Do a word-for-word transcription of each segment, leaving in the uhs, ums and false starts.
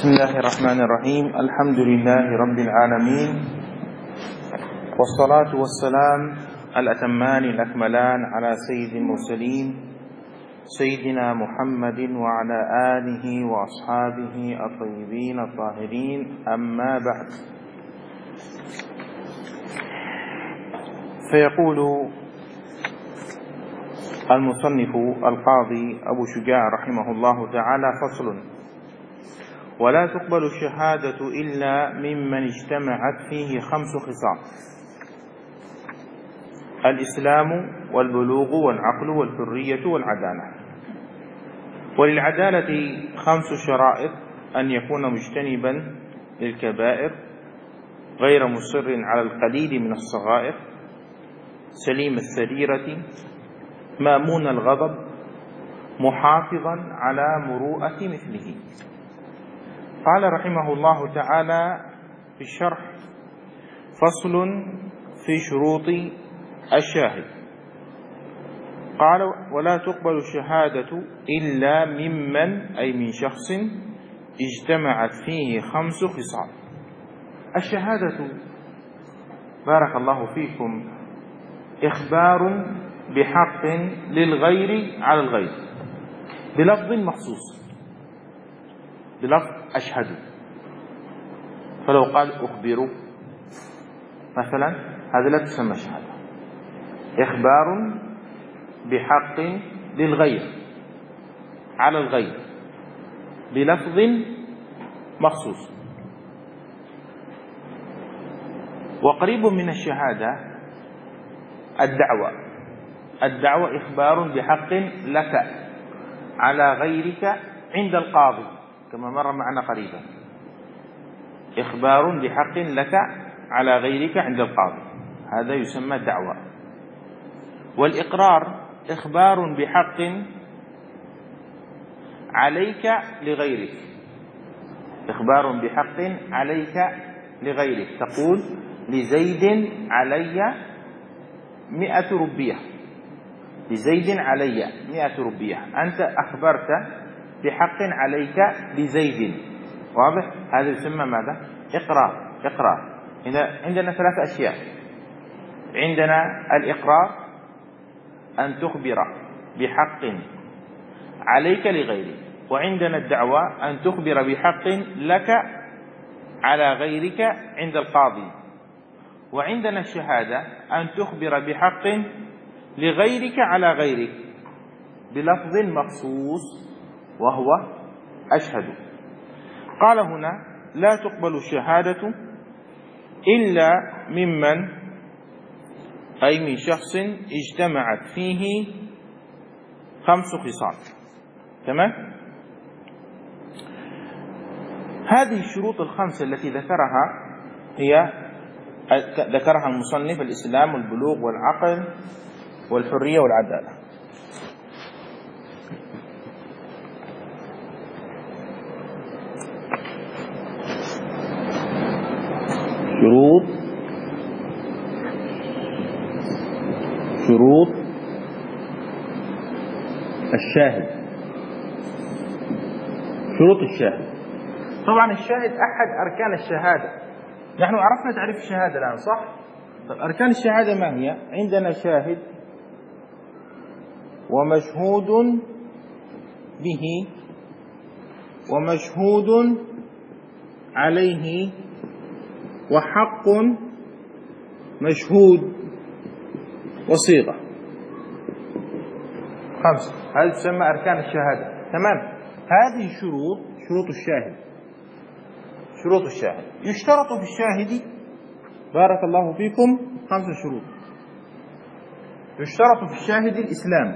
بسم الله الرحمن الرحيم. الحمد لله رب العالمين، والصلاة والسلام الأتمان الأكملان على سيد المرسلين سيدنا محمد وعلى آله وأصحابه الطيبين الطاهرين، أما بعد. فيقول المصنف القاضي أبو شجاع رحمه الله تعالى: فصل: ولا تقبل الشهادة إلا ممن اجتمعت فيه خمس خصال: الإسلام والبلوغ والعقل والحرية والعدالة. وللعدالة خمس شرائط: أن يكون مجتنبا للكبائر، غير مصر على القليل من الصغائر، سليم السريرة، مأمون الغضب، محافظا على مروءة مثله. قال رحمه الله تعالى في الشرح: فصل في شروط الشاهد. قال: ولا تقبل الشهادة إلا ممن، أي من شخص، اجتمعت فيه خمس خصال. الشهادة بارك الله فيكم إخبار بحق للغير على الغير بلفظ مخصوص، بلفظ أشهد. فلو قال أخبر مثلا، هذا لا تسمى شهادة. إخبار بحق للغير على الغير بلفظ مخصوص. وقريب من الشهادة الدعوة. الدعوة إخبار بحق لك على غيرك عند القاضي، كما مر معنا قريبا. إخبار بحق لك على غيرك عند القاضي، هذا يسمى دعوة. والإقرار إخبار بحق عليك لغيرك، إخبار بحق عليك لغيرك. تقول لزيد علي مئة ربية، لزيد علي مئة ربية، أنت أخبرت بحق عليك لزيد. واضح؟ هذا يسمى ماذا؟ إقرار. إقرار. هنا عندنا ثلاث أشياء. عندنا الإقرار أن تخبر بحق عليك لغيرك، وعندنا الدعوة أن تخبر بحق لك على غيرك عند القاضي، وعندنا الشهادة أن تخبر بحق لغيرك على غيرك بلفظ مخصوص وهو أشهد. قال هنا: لا تقبل الشهادة إلا ممن، أي من شخص اجتمعت فيه خمس خصال. تمام؟ هذه الشروط الخمسة التي ذكرها هي ذكرها المصنف: الإسلام والبلوغ والعقل والحرية والعدالة. شروط شروط الشاهد. شروط الشاهد. طبعا الشاهد أحد أركان الشهادة. نحن عرفنا تعريف الشهادة الآن، صح؟ طيب أركان الشهادة ما هي؟ عندنا شاهد ومشهود به ومشهود عليه وحق مشهود وصيغة. خمسة. هذه تسمى أركان الشهادة. تمام؟ هذه شروط شروط الشاهد. شروط الشاهد. يشترط في الشاهد بارك الله فيكم خمس شروط. يشترط في الشاهد الإسلام،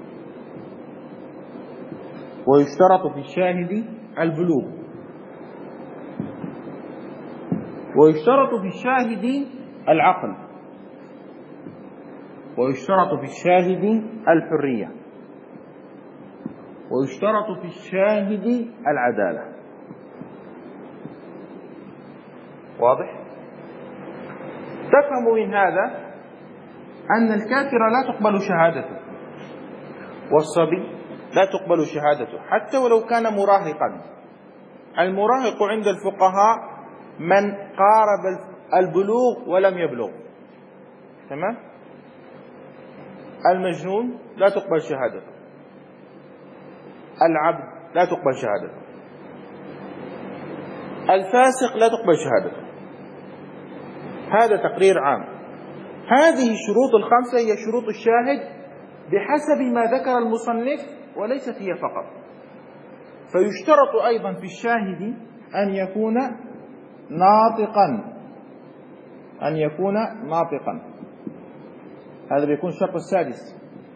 ويشترط في الشاهد البلوغ، ويشترط في الشاهد العقل، ويشترط في الشاهد الحرية، ويشترط في الشاهد العدالة. واضح؟ تفهم من هذا أن الكافر لا تقبل شهادته، والصبي لا تقبل شهادته حتى ولو كان مراهقا. المراهق عند الفقهاء من قارب البلوغ ولم يبلغ. تمام. المجنون لا تقبل شهادته، العبد لا تقبل شهادته، الفاسق لا تقبل شهادته. هذا تقرير عام. هذه الشروط الخمسة هي شروط الشاهد بحسب ما ذكر المصنف وليست هي فقط. فيشترط أيضا في الشاهد أن يكون ناطقا، أن يكون ناطقا، هذا بيكون الشرط السادس.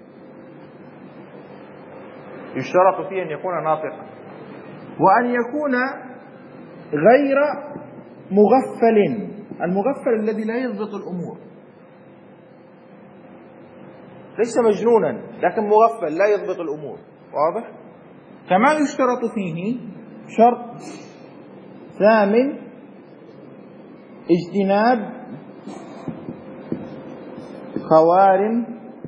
يشترط فيه أن يكون ناطقا، وأن يكون غير مغفل. المغفل الذي لا يضبط الأمور، ليس مجنونا لكن مغفل لا يضبط الأمور. واضح؟ كما يشترط فيه شرط ثامن اجتناب خوارم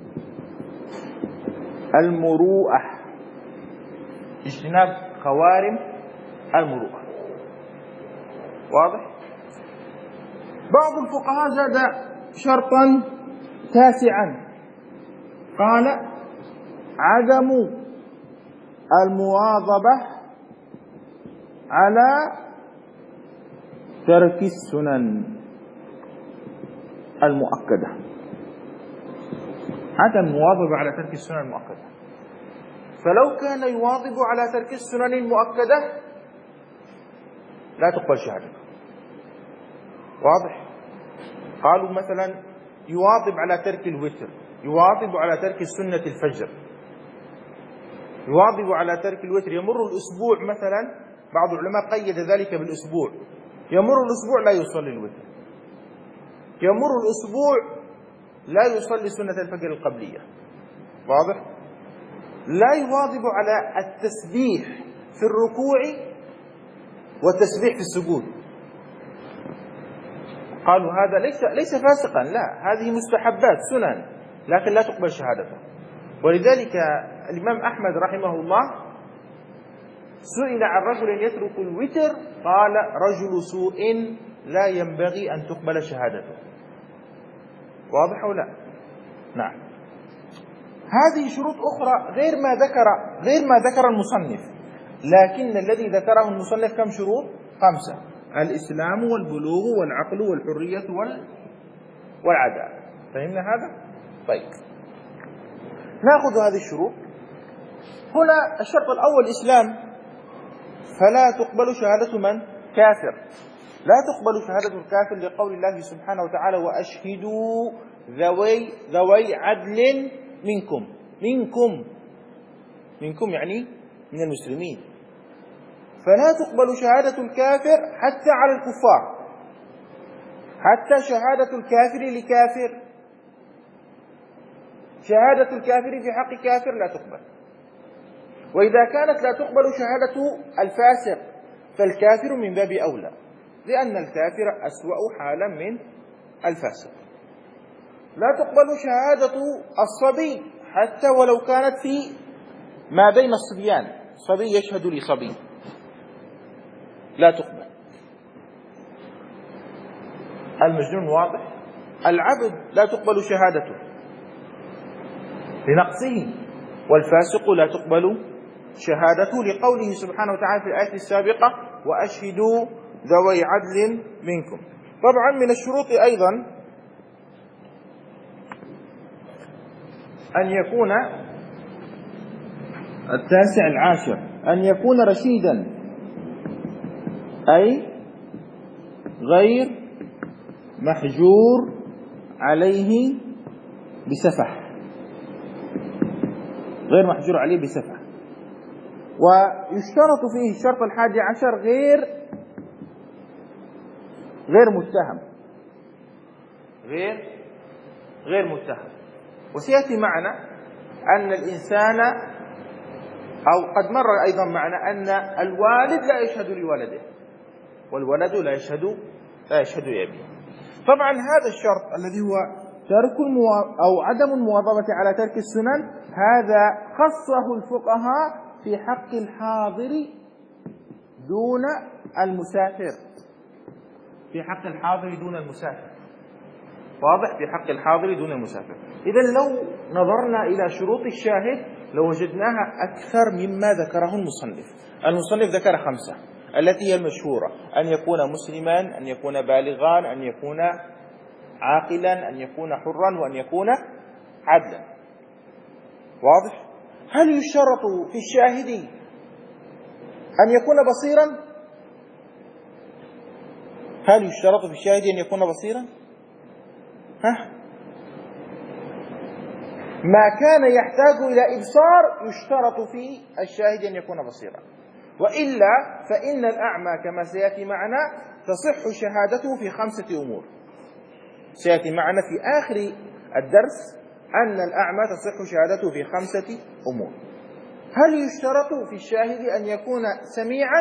المروءة، اجتناب خوارم المروءة. واضح؟ بعض الفقهاء زاد شرطا تاسعا، قال عدم المواظبة على ترك السنن المؤكدة، عدم المواظبة على ترك السنن المؤكدة. فلو كان يواظب على ترك السنن المؤكدة لا تقبل شهادته. واضح؟ قالوا مثلا يواظب على ترك الوتر، يواظب على ترك سنة الفجر، يواظب على ترك الوتر، يمر الأسبوع مثلا، بعض العلماء قيد ذلك بالأسبوع، يمر الأسبوع لا يصلي الوتر، يمر الأسبوع لا يصلي سنة الفجر القبلية. واضح؟ لا يواظب على التسبيح في الركوع والتسبيح في السجود. قالوا هذا ليس ليس فاسقا، لا، هذه مستحبات سنن لكن لا تقبل شهادته. ولذلك الإمام أحمد رحمه الله سئل عن رجل يترك الوتر قال رجل سوء لا ينبغي أن تقبل شهادته. واضح أو لا؟ نعم. هذه شروط أخرى غير ما ذكر غير ما ذكر المصنف، لكن الذي ذكره المصنف كم شروط؟ خمسة: الإسلام والبلوغ والعقل والحرية والعدالة. فهمنا هذا؟ طيب، نأخذ هذه الشروط. هنا الشرط الأول إسلام، فلا تقبل شهادة من؟ كافر. لا تقبل شهادة الكافر لقول الله سبحانه وتعالى وأشهدوا ذوي ذوي عدل منكم. منكم منكم يعني من المسلمين. فلا تقبل شهادة الكافر حتى على الكفار، حتى شهادة الكافر لكافر، شهادة الكافر في حق كافر لا تقبل. وإذا كانت لا تقبل شهادة الفاسق فالكافر من باب أولى، لأن الكافر أسوأ حالا من الفاسق. لا تقبل شهادة الصبي حتى ولو كانت في ما بين الصبيان، صبي يشهد لصبي لا تقبل. المجنون واضح. العبد لا تقبل شهادته لنقصه، والفاسق لا تقبل شهادته لقوله سبحانه وتعالى في الآية السابقة وأشهدوا ذوي عدل منكم. طبعا من الشروط أيضا أن يكون التاسع العاشر أن يكون رشيدا، أي غير محجور عليه بسفح، غير محجور عليه بسفح. ويشترط فيه الشرط الحادي عشر غير غير متهم، غير غير متهم. وسيأتي معنا أن الإنسان، أو قد مر أيضا معنا أن الوالد لا يشهد لولده والولد لا يشهد لا يشهد لأبيه. طبعا هذا الشرط الذي هو ترك المو... أو عدم المواظبة على ترك السنن، هذا خصه الفقهاء في حق الحاضر دون المسافر، في حق الحاضر دون المسافر. واضح؟ في حق الحاضر دون المسافر. إذا لو نظرنا إلى شروط الشاهد لوجدناها أكثر مما ذكره المصنف. المصنف ذكر خمسة التي هي المشهورة: أن يكون مسلما، أن يكون بالغا، أن يكون عاقلا، أن يكون حرا، وأن يكون عدلا. واضح؟ هل يشترط في الشاهد أن يكون بصيرا؟ هل يشترط في الشاهد أن يكون بصيرا؟ ها؟ ما كان يحتاج إلى إبصار يشترط في الشاهد أن يكون بصيرا، وإلا فإن الأعمى كما سيأتي معنا تصح شهادته في خمسة أمور. سيأتي معنا في آخر الدرس أن الأعمى تصح شهادته في خمسة أمور. هل يشترط في الشاهد أن يكون سميعا؟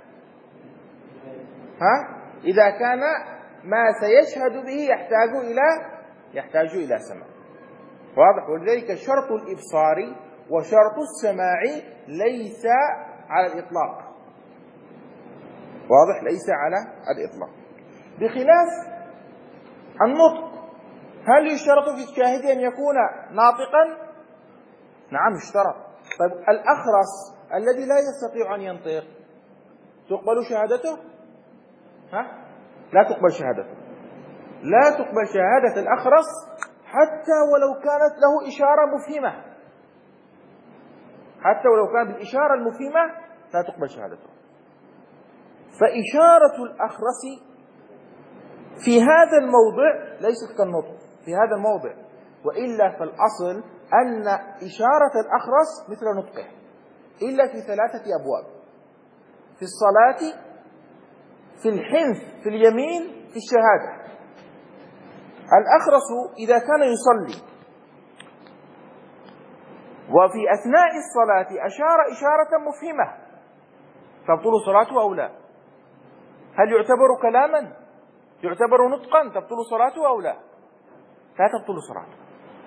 ها؟ إذا كان ما سيشهد به يحتاج إلى يحتاج إلى سماع. واضح؟ ولذلك شرط الإبصار وشرط السماع ليس على الإطلاق. واضح؟ ليس على الإطلاق، بخلاف النطق. هل يشترط في الشاهد أن يكون ناطقا؟ نعم يشترط. طيب الأخرس الذي لا يستطيع أن ينطق تقبل شهادته؟ ها؟ لا تقبل شهادته. لا تقبل شهادة الأخرس حتى ولو كانت له إشارة مفهمة. حتى ولو كانت بالإشارة المفهمة لا تقبل شهادته. فإشارة الأخرس في هذا الموضع ليست كالنطق في هذا الموضع، وإلا فالأصل أن إشارة الأخرس مثل نطقه، إلا في ثلاثة أبواب: في الصلاة، في الحنث، في اليمين، في الشهادة. الأخرس إذا كان يصلي وفي أثناء الصلاة أشار إشارة مفهمة تبطل صلاته أو لا؟ هل يعتبر كلاما؟ يعتبر نطقا تبطل صلاته أو لا؟ لا تبطل صلاته.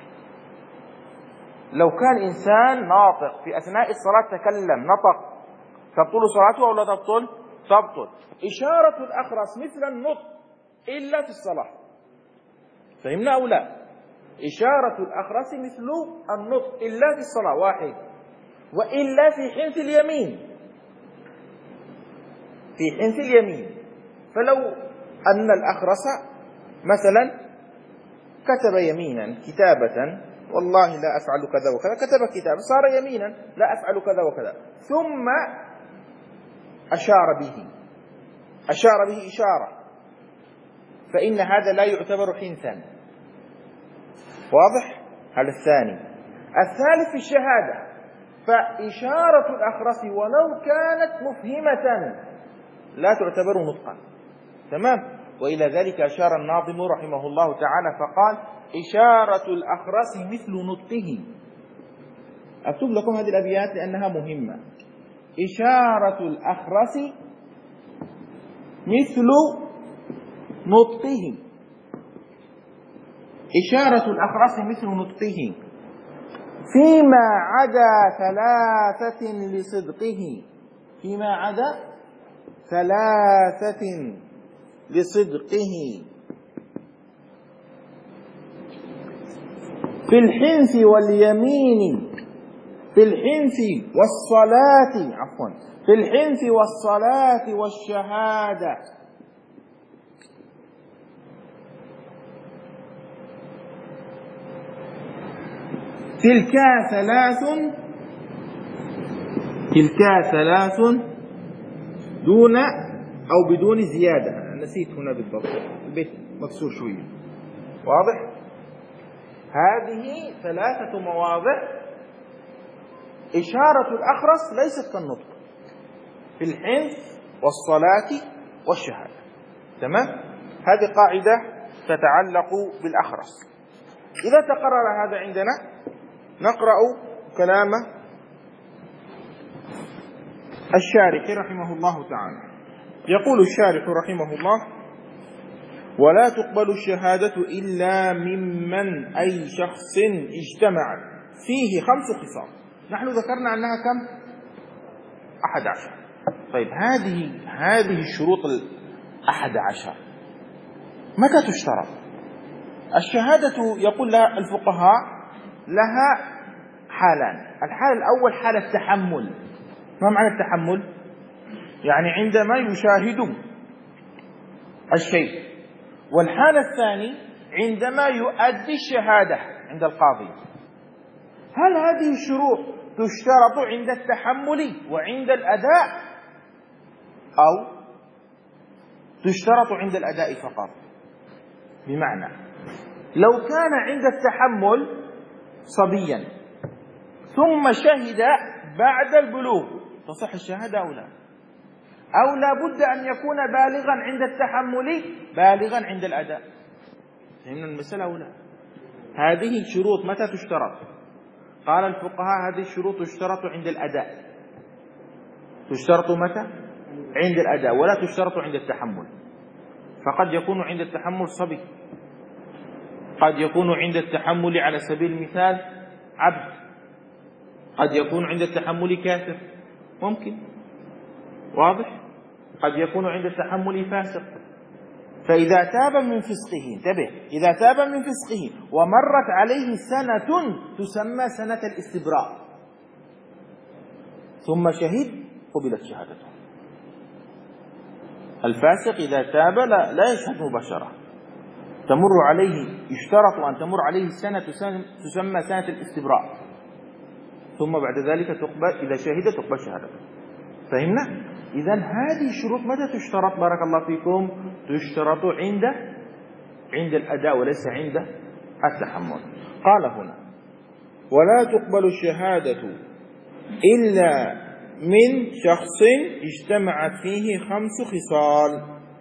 لو كان إنسان ناطق في أثناء الصلاة تكلم نطق تبطل صلاته أو لا تبطل؟ تبطل. إشارة الأخرس مثل النطق إلا في الصلاة. فهمنا أو لا؟ إشارة الأخرس مثل النطق إلا في الصلاة واحد، وإلا في حنث اليمين. في حنث اليمين فلو أن الأخرس مثلا كتب يمينا كتابة: والله لا أفعل كذا وكذا، كتب كتاب صار يمينا لا أفعل كذا وكذا، ثم أشار به أشار به إشارة، فإن هذا لا يعتبر حنثا. واضح؟ هذا الثاني. الثالث في الشهادة، فإشارة الأخرس ولو كانت مفهمة لا تعتبر نطقا. تمام؟ وإلى ذلك أشار الناظم رحمه الله تعالى فقال: إشارة الأخرس مثل نطقه. أكتب لكم هذه الأبيات لأنها مهمة. إشارة الأخرس مثل نطقه. إشارة الأخرس مثل نطقه فيما عدا ثلاثة لصدقه. فيما عدا ثلاثة لصدقه: في الحنث واليمين، في الحنث والصلاة عفوا في الحنث والصلاة والشهادة. تلك ثلاث تلك ثلاث دون أو بدون زيادة. نسيت هنا بالضبط، البيت مكسور شوية. واضح؟ هذه ثلاثة مواضع إشارة الأخرس ليست كالنطق: في الحنث والصلاة والشهادة. تمام؟ هذه قاعدة تتعلق بالأخرس. إذا تقرر هذا عندنا نقرأ كلام الشارح رحمه الله تعالى. يقول الشارح رحمه الله: ولا تقبل الشهادة إلا ممن أي شخص اجتمع فيه خمس خصال. نحن ذكرنا أنها كم؟ أحد عشر. طيب هذه هذه الشروط الأحد عشر متى تشترط؟ الشهادة يقول لها الفقهاء لها حالان. الحال الأول حال التحمل. ما معنى التحمل؟ يعني عندما يشاهد الشيء. والحال الثاني عندما يؤدي الشهادة عند القاضي. هل هذه الشروط تشترط عند التحمل وعند الأداء أو تشترط عند الأداء فقط؟ بمعنى لو كان عند التحمل صبيا ثم شهد بعد البلوغ تصح الشهادة أو لا؟ أو لا بد أن يكون بالغا عند التحمل بالغا عند الأداء؟ فهمنا المسألة أو لا؟ هذه الشروط متى تشترط؟ قال الفقهاء هذه الشروط تشترط عند الأداء. تشترط متى؟ عند الأداء، ولا تشترط عند التحمل. فقد يكون عند التحمل صبي، قد يكون عند التحمل على سبيل المثال عبد، قد يكون عند التحمل كافر، ممكن، واضح؟ قد يكون عند التحمل فاسق. فإذا تاب من فسقه، انتبه، إذا تاب من فسقه ومرت عليه سنة تسمى سنة الاستبراء ثم شهد قبلت شهادته. الفاسق إذا تاب لا, لا يشهد مباشرة، تمر عليه، يشترط أن تمر عليه سنة تسمى سنة الاستبراء، ثم بعد ذلك تقبل، إذا شهد تقبل شهادته. فهمنا؟ إذن هذه الشروط متى تشترط بارك الله فيكم؟ تشترط عند عند الأداء وليس عند التحمل. قال هنا ولا تقبل الشهادة إلا من شخص اجتمعت فيه خمس خصال.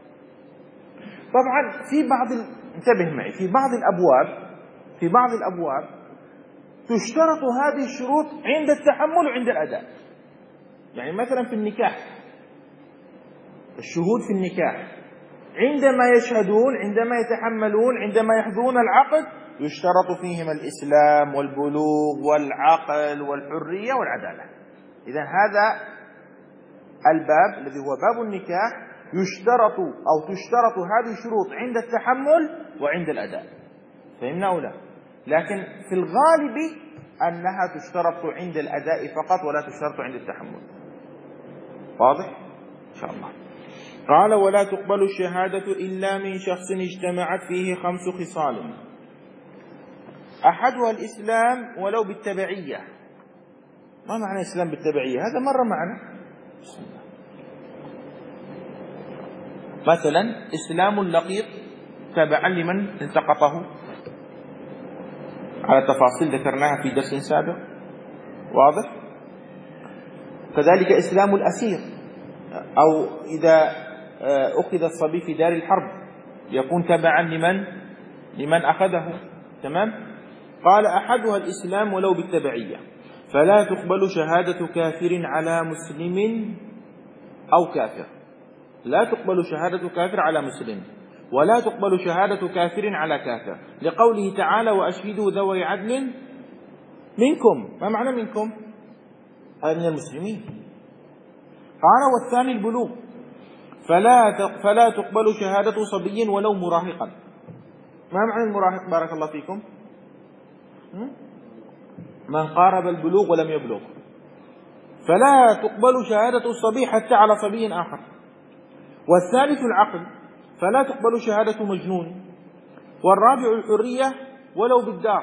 طبعا في بعض ال... انتبه معي، في بعض الأبواب في بعض الأبواب تشترط هذه الشروط عند التحمل وعند الأداء. يعني مثلا في النكاح، الشهود في النكاح عندما يشهدون، عندما يتحملون، عندما يحضرون العقد يشترط فيهم الإسلام والبلوغ والعقل والحرية والعدالة. إذن هذا الباب الذي هو باب النكاح يشترط أو تشترط هذه الشروط عند التحمل وعند الأداء. فهمنا أو لا؟ لكن في الغالب أنها تشترط عند الأداء فقط ولا تشترط عند التحمل. واضح؟ إن شاء الله. قال ولا تقبل الشهادة إلا من شخص اجتمعت فيه خمس خصال، أحدها الإسلام ولو بالتبعية. ما معنى الإسلام بالتبعية؟ هذا مرة معنا. مثلا إسلام اللقيط تبعا لمن التقطه، على تفاصيل ذكرناها في درس سابق، واضح؟ كذلك إسلام الأسير، أو إذا أخذ الصبي في دار الحرب يكون تبعا لمن لمن أخذه. تمام؟ قال أحدها الإسلام ولو بالتبعية، فلا تقبل شهادة كافر على مسلم أو كافر. لا تقبل شهادة كافر على مسلم، ولا تقبل شهادة كافر على كافر، لقوله تعالى وأشهدوا ذوي عدل منكم. ما معنى منكم؟ هذا من المسلمين. قال والثاني البلوغ، فلا فلا تقبل شهادة صبي ولو مراهقا. ما معنى المراهق بارك الله فيكم؟ من قارب البلوغ ولم يبلغ. فلا تقبل شهادة الصبي حتى على صبي آخر. والثالث العقل، فلا تقبل شهادة مجنون. والرابع الحرية ولو بالدار،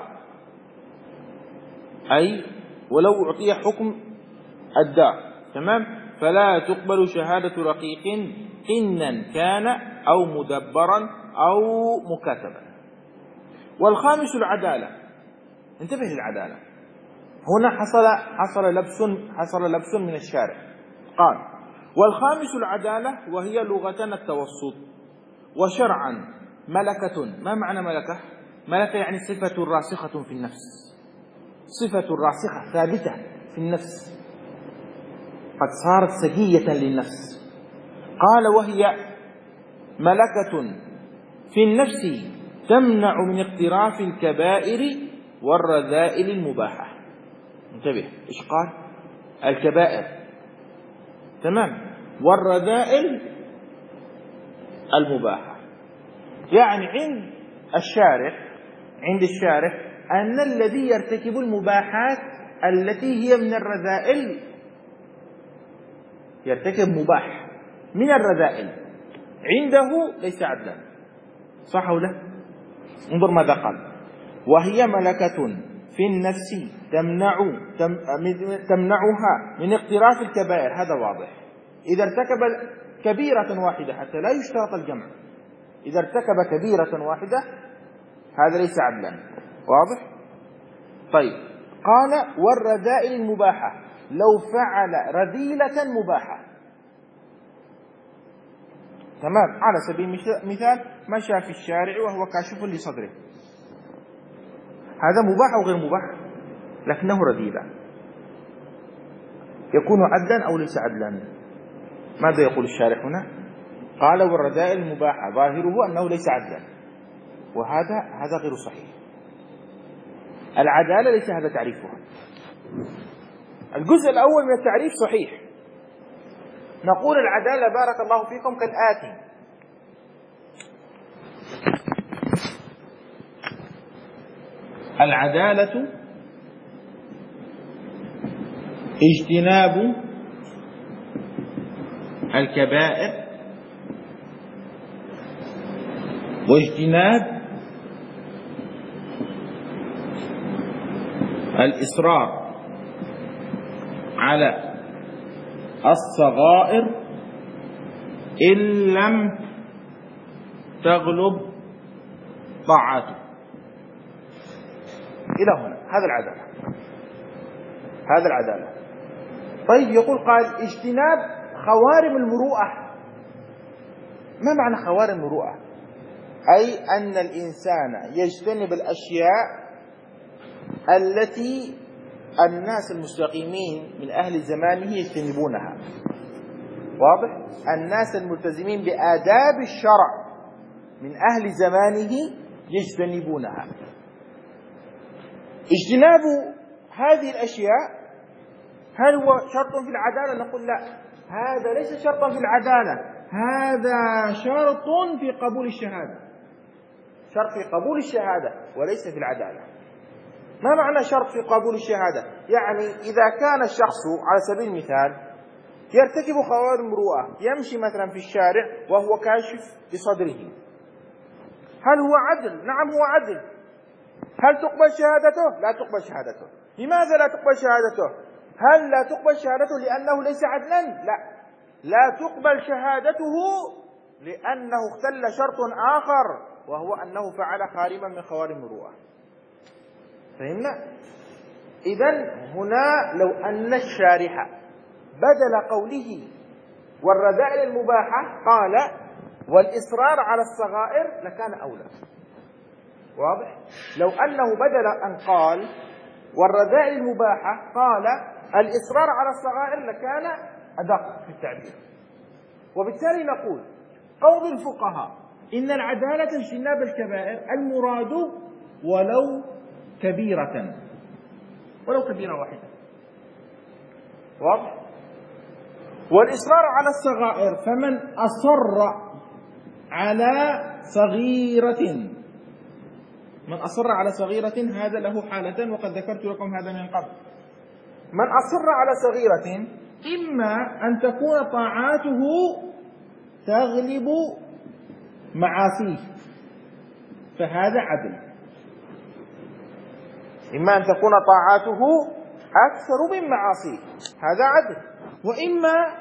أي ولو أعطي حكم الدار. تمام؟ فلا تقبل شهادة رقيق قنا كان أو مدبرا أو مكاتبا. والخامس العدالة. انتبه للعدالة هنا، حصل حصل لبس حصل لبس من الشارع. قال والخامس العدالة، وهي لغة التوسط، وشرعا ملكة. ما معنى ملكة؟ ملكة يعني صفة راسخة في النفس، صفة راسخة ثابتة في النفس، قد صارت سجية للنفس. قال وهي ملكة في النفس تمنع من اقتراف الكبائر والرذائل المباحة. انتبه، إيش قال؟ الكبائر. تمام؟ والرذائل المباحة. يعني عند الشارح عند الشارح أن الذي يرتكب المباحات التي هي من الرذائل يرتكب مباح من الرذائل عنده ليس عدلا. صح ولا لا؟ انظر ماذا قال: وهي ملكة في النفس تمنع تم تمنعها من اقتراف الكبائر. هذا واضح. إذا ارتكب كبيرة واحدة، حتى لا يشترط الجمع، إذا ارتكب كبيرة واحدة هذا ليس عدلا. واضح؟ طيب، قال: والرذائل المباحة، لو فعل رذيلة مباحة. تمام. على سبيل المثال مشى في الشارع وهو كاشف لصدره، هذا مباح أو غير مباح؟ لكنه رذيلة، يكون عدلا أو ليس عدلا؟ ماذا يقول الشارح هنا؟ قال: والرذائل المباحة ظاهره أنه ليس عدلا، وهذا هذا غير صحيح. العدالة ليس هذا تعريفها. الجزء الأول من التعريف صحيح. نقول العدالة بارك الله فيكم كالآتي: العدالة اجتناب الكبائر واجتناب الإصرار على الصغائر إن لم تغلب طاعته. إلى هنا هذا العدالة، هذا العدالة. طيب، يقول قال: اجتناب خوارم المروءة. ما معنى خوارم المروءة؟ أي أن الإنسان يجتنب الأشياء التي الناس المستقيمين من أهل زمانه يجتنبونها. واضح؟ الناس الملتزمين بآداب الشرع من أهل زمانه يجتنبونها. اجتناب هذه الأشياء هل هو شرط في العدالة؟ نقول لا، هذا ليس شرطا في العدالة، هذا شرط في قبول الشهادة، شرط في قبول الشهادة وليس في العدالة. ما معنى شرط في قبول الشهادة؟ يعني إذا كان الشخص على سبيل المثال يرتكب خوارم المروءة، يمشي مثلا في الشارع وهو كاشف بصدره، هل هو عدل؟ نعم هو عدل. هل تقبل شهادته؟ لا تقبل شهادته. لماذا لا تقبل شهادته؟ هل لا تقبل شهادته لأنه ليس عدلا؟ لا، لا تقبل شهادته لأنه اختل شرط آخر، وهو أنه فعل خارما من خوارم المروءة. فهمنا؟ إذن هنا لو أن الشارح بدل قوله والرذائل المباحة قال والإصرار على الصغائر لكان أولى. واضح؟ لو أنه بدل أن قال والرذائل المباحة قال الإصرار على الصغائر لكان أدق في التعبير. وبالتالي نقول قول الفقهاء إن العدالة اجتناب الكبائر، المراد ولو كبيرة، ولو كبيرة واحدة. واضح؟ والإصرار على الصغائر، فمن أصر على صغيرة، من أصر على صغيرة هذا له حالة، وقد ذكرت لكم هذا من قبل. من أصر على صغيرة إما أن تكون طاعاته تغلب معاصيه فهذا عدل، إما أن تكون طاعاته أكثر من معاصيه هذا عدل، وإما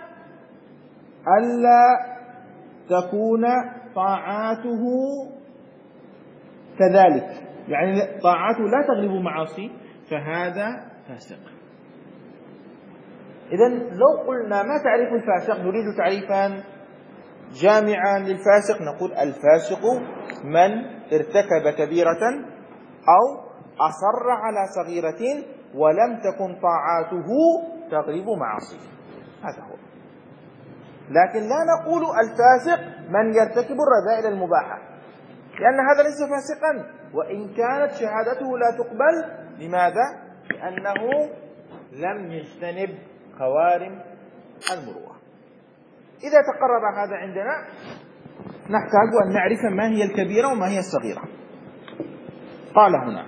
ألا تكون طاعاته كذلك، يعني طاعاته لا تغلب معاصيه فهذا فاسق. إذن لو قلنا ما تعريف الفاسق نريد تعريفا جامعا للفاسق، نقول الفاسق من ارتكب كبيرة أو أصر على صغيرة ولم تكن طاعاته تغلب معاصيه، هذا هو. لكن لا نقول الفاسق من يرتكب الرذائل المباحة، لأن هذا ليس فاسقا وإن كانت شهادته لا تقبل. لماذا؟ لأنه لم يجتنب خوارم المروءة. إذا تقرر هذا عندنا نحتاج أن نعرف ما هي الكبيرة وما هي الصغيرة. قال هنا: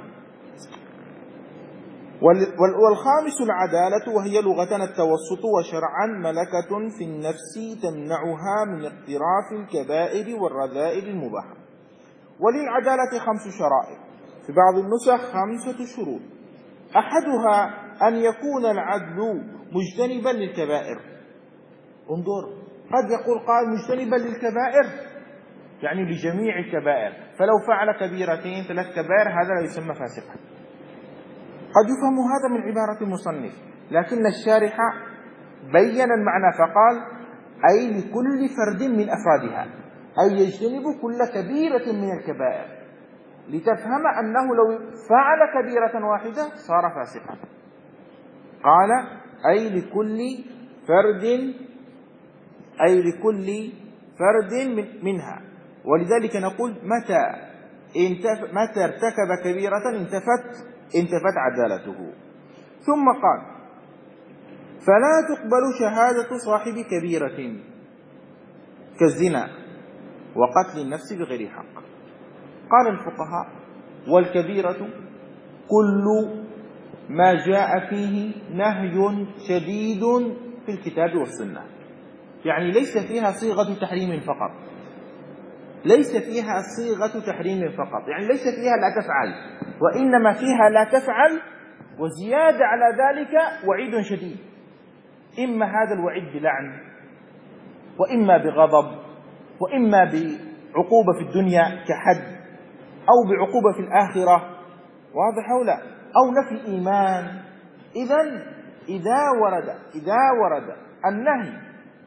والخامس العدالة، وهي لغة التوسط، وشرعا ملكة في النفس تمنعها من اقتراف الكبائر والرذائل المباحة. وللعدالة خمس شرائط، في بعض النسخ خمسة شروط. أحدها أن يكون العدل مجتنبا للكبائر. انظر، قد يقول قائل مجتنبا للكبائر يعني لجميع الكبائر، فلو فعل كبيرتين ثلاث كبائر هذا لا يسمى فاسقا. قد يفهم هذا من عبارة المصنف، لكن الشارح بين المعنى فقال: أي لكل فرد من أفرادها، أي يجتنب كل كبيرة من الكبائر، لتفهم أنه لو فعل كبيرة واحدة صار فاسقا. قال: أي لكل فرد أي لكل فرد من منها. ولذلك نقول متى انتف... متى ارتكب كبيرة انتفت انتفت عدالته. ثم قال: فلا تقبل شهادة صاحب كبيرة كالزنا وقتل النفس بغير حق. قال الفقهاء: والكبيرة كل ما جاء فيه نهي شديد في الكتاب والسنة، يعني ليس فيها صيغة تحريم فقط، ليس فيها صيغة تحريم فقط، يعني ليس فيها لا تفعل، وإنما فيها لا تفعل وزيادة على ذلك وعيد شديد، إما هذا الوعيد بلعن، وإما بغضب، وإما بعقوبة في الدنيا كحد، أو بعقوبة في الآخرة، واضح أو لا، أو نفي إيمان. إذن إذا ورد إذا ورد النهي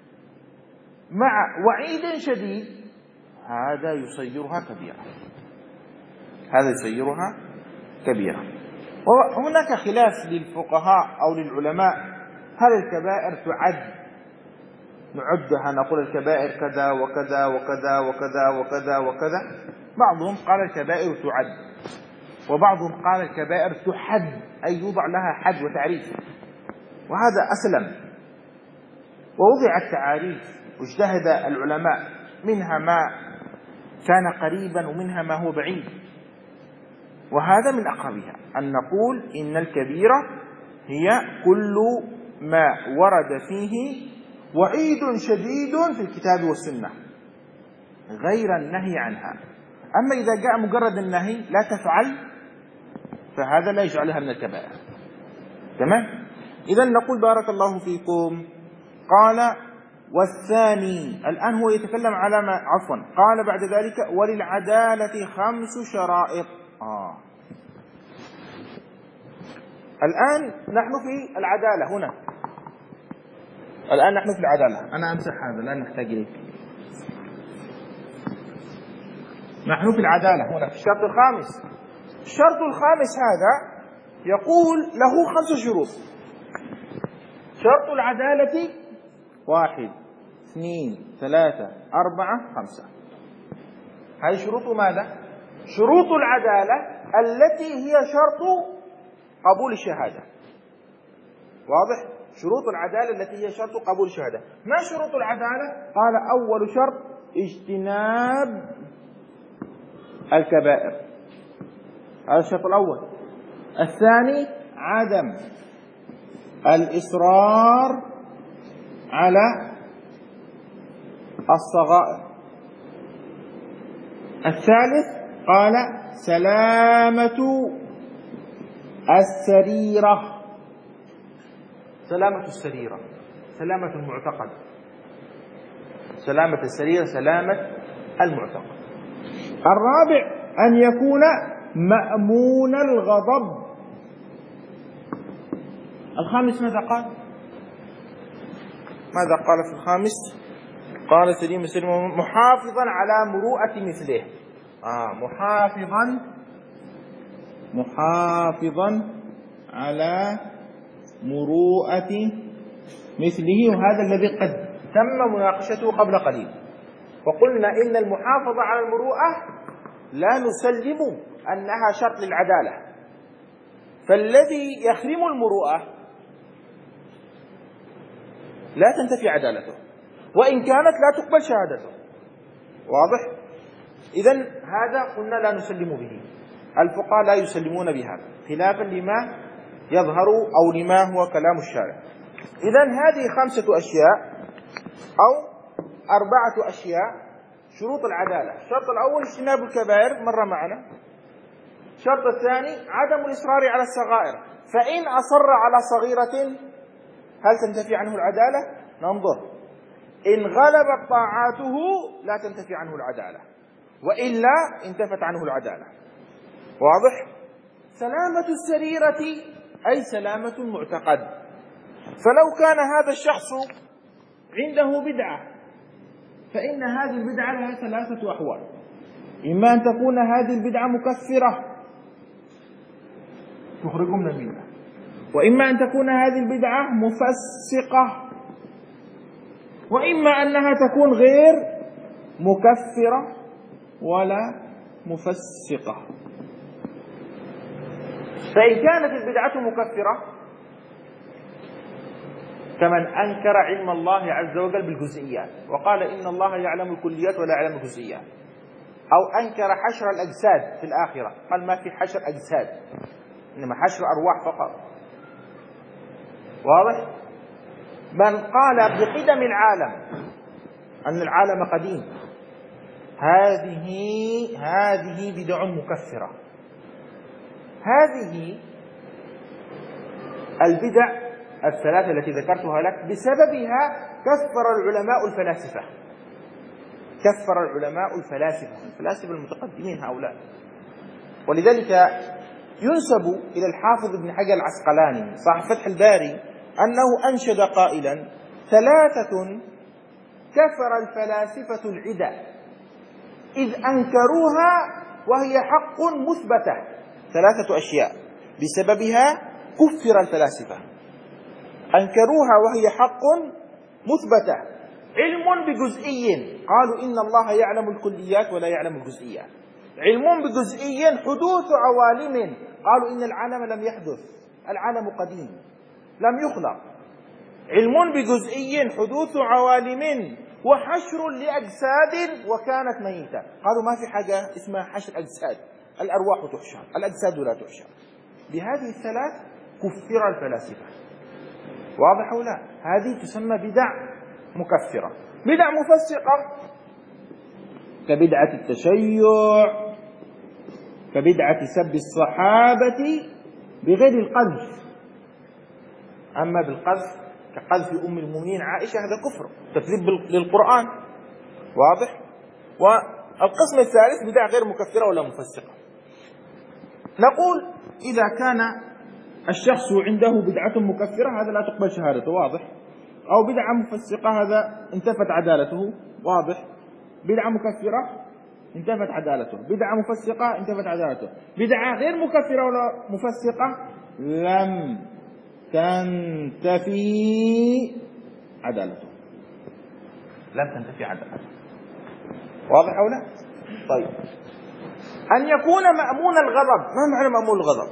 مع وعيد شديد هذا يصيرها كبيرة، هذا يصيرها كبيرة. وهناك خلاف للفقهاء أو للعلماء: هل الكبائر تعد، نعدها نقول الكبائر كذا وكذا وكذا وكذا وكذا وكذا؟ بعضهم قال الكبائر تعد، وبعضهم قال الكبائر تحد، أي يوضع لها حد وتعريف، وهذا أسلم. ووضع التعاريف واجتهد العلماء، منها ما كان قريبا ومنها ما هو بعيد، وهذا من أقربها أن نقول إن الكبيرة هي كل ما ورد فيه وعيد شديد في الكتاب والسنة غير النهي عنها. أما إذا جاء مجرد النهي لا تفعل فهذا لا يجعلها من الكبائر. تمام؟ إذن نقول بارك الله فيكم. قال: والثاني، الآن هو يتكلم على ما عفوا قال بعد ذلك: وللعدالة خمس شرائط. آه. الآن نحن في العدالة هنا، الآن نحن في العدالة. أنا أمسح هذا، لا نحتاج إليه. نحن في العدالة هنا في الشرط الخامس. الشرط الخامس هذا يقول له خمس شروط. شرط العدالة: واحد، اثنين، ثلاثة، أربعة، خمسة. هذه شروط ماذا؟ شروط العدالة التي هي شرط قبول الشهادة. واضح؟ شروط العدالة التي هي شرط قبول الشهادة. ما شروط العدالة؟ قال: أول شرط اجتناب الكبائر، هذا الشرط الأول. الثاني عدم الإصرار على الصغائر. الثالث قال: سلامة السريرة، سلامة السريرة، سلامة المعتقد، سلامة السريرة، سلامة المعتقد. الرابع أن يكون مأمون الغضب. الخامس ماذا قال؟ ماذا قال في الخامس؟ قال سليم سليم محافظا على مروءة مثله. آه محافظا محافظا على مروءة مثله، وهذا الذي قد تم مناقشته قبل قليل، وقلنا إن المحافظة على المروءة لا نسلم أنها شرط للعدالة، فالذي يخرم المروءة لا تنتفي عدالته. وإن كانت لا تقبل شهادته. واضح؟ إذن هذا قلنا لا نسلم به، الفقهاء لا يسلمون بهذا خلافا لما يظهر أو لما هو كلام الشارع. إذن هذه خمسة أشياء أو أربعة أشياء شروط العدالة. الشرط الأول اجتناب الكبائر مر معنا. الشرط الثاني عدم الإصرار على الصغائر، فإن أصر على صغيرة هل تنتفي عنه العدالة؟ ننظر. إن غلبت طاعاته لا تنتفي عنه العدالة، وإلا انتفت عنه العدالة. واضح؟ سلامة السريرة أي سلامة المعتقد، فلو كان هذا الشخص عنده بدعة فإن هذه البدعة لها ثلاثة أحوال: إما أن تكون هذه البدعة مكفرة تخرجه من الملة، وإما أن تكون هذه البدعة مفسقة، وإما أنها تكون غير مكفرة ولا مفسقة. فإن كانت البدعة مكفرة كمن أنكر علم الله عز وجل بالجزئيات وقال إن الله يعلم الكليات ولا يعلم الجزئيات، أو أنكر حشر الأجساد في الآخرة، قال ما في حشر أجساد إنما حشر أرواح فقط. واضح؟ من قال بقدم العالم أن العالم قديم، هذه هذه بدع مكفرة. هذه البدع الثلاثة التي ذكرتها لك بسببها كفر العلماء الفلاسفة، كفر العلماء الفلاسفة الفلاسفة المتقدمين هؤلاء. ولذلك ينسب إلى الحافظ ابن حجر العسقلاني صاحب فتح الباري أنه أنشد قائلا: ثلاثة كفر الفلاسفة العدى إذ أنكروها وهي حق مثبتة. ثلاثة أشياء بسببها كفر الفلاسفة، أنكروها وهي حق مثبتة: علم بجزئي، قالوا إن الله يعلم الكليات ولا يعلم الجزئيات. علم بجزئي حدوث عوالم، قالوا إن العالم لم يحدث، العالم قديم لم يخلق. علم بجزئي حدوث عوالم وحشر لأجساد وكانت ميتة، قالوا ما في حاجة اسمها حشر أجساد، الأرواح تحشر الأجساد لا تحشر. بهذه الثلاث كفر الفلاسفة. واضح أو لا؟ هذه تسمى بدع مكفرة. بدع مفسقة كبدعة التشيع، كبدعة سب الصحابة بغير القذف. أما بالقذف كقذف أم المؤمنين عائشة هذا كفر، تكذيب للقرآن. واضح؟ والقسم الثالث بدع غير مكفرة ولا مفسقة. نقول إذا كان الشخص عنده بدعة مكفرة هذا لا تقبل شهادته، واضح؟ أو بدعة مفسقة هذا انتفت عدالته، واضح؟ بدعة مكفرة انتفت عدالته، بدعة مفسقة انتفت عدالته. بدعة غير مكفرة ولا مفسقة لم تنتفي عدالته، لم تنتفي عدالته. واضح أو لا؟ طيب، أن يكون مأمون الغضب. ما معنى مأمون الغضب؟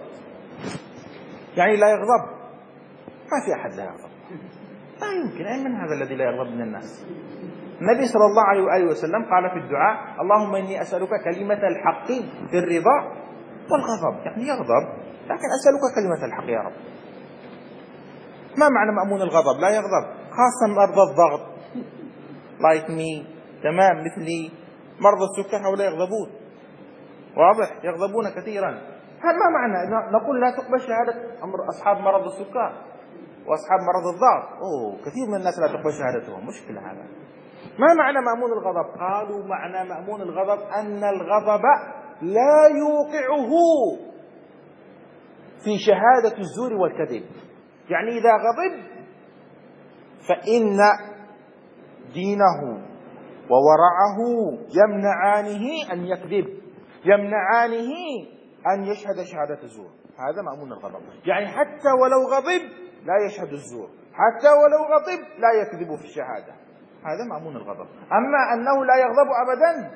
يعني لا يغضب. ما في أحد لا يغضب، لا يمكن. أي من هذا الذي لا يغضب من الناس؟ النبي صلى الله عليه وآله وسلم قال في الدعاء: اللهم إني أسألك كلمة الحق في الرضا والغضب، يعني يغضب لكن أسألك كلمة الحق يا رب. ما معنى مأمون الغضب؟ لا يغضب، خاصة مرضى الضغط like me، تمام، مثلي مرضى السكر هؤلاء يغضبون. واضح؟ يغضبون كثيرا. هل ما معنى نقول لا تقبل شهادة أمر أصحاب مرض السكر وأصحاب مرض الضغط؟ أوه كثير من الناس لا تقبل شهادتهم، مشكلة هذا. ما معنى مأمون الغضب؟ قالوا معنى مأمون الغضب أن الغضب لا يوقعه في شهادة الزور والكذب. يعني إذا غضب فإن دينه وورعه يمنعانه أن يكذب، يمنعانه أن يشهد شهادة الزور. هذا مأمون الغضب، يعني حتى ولو غضب لا يشهد الزور، حتى ولو غضب لا يكذب في الشهادة. هذا مأمون الغضب. أما أنه لا يغضب أبدا،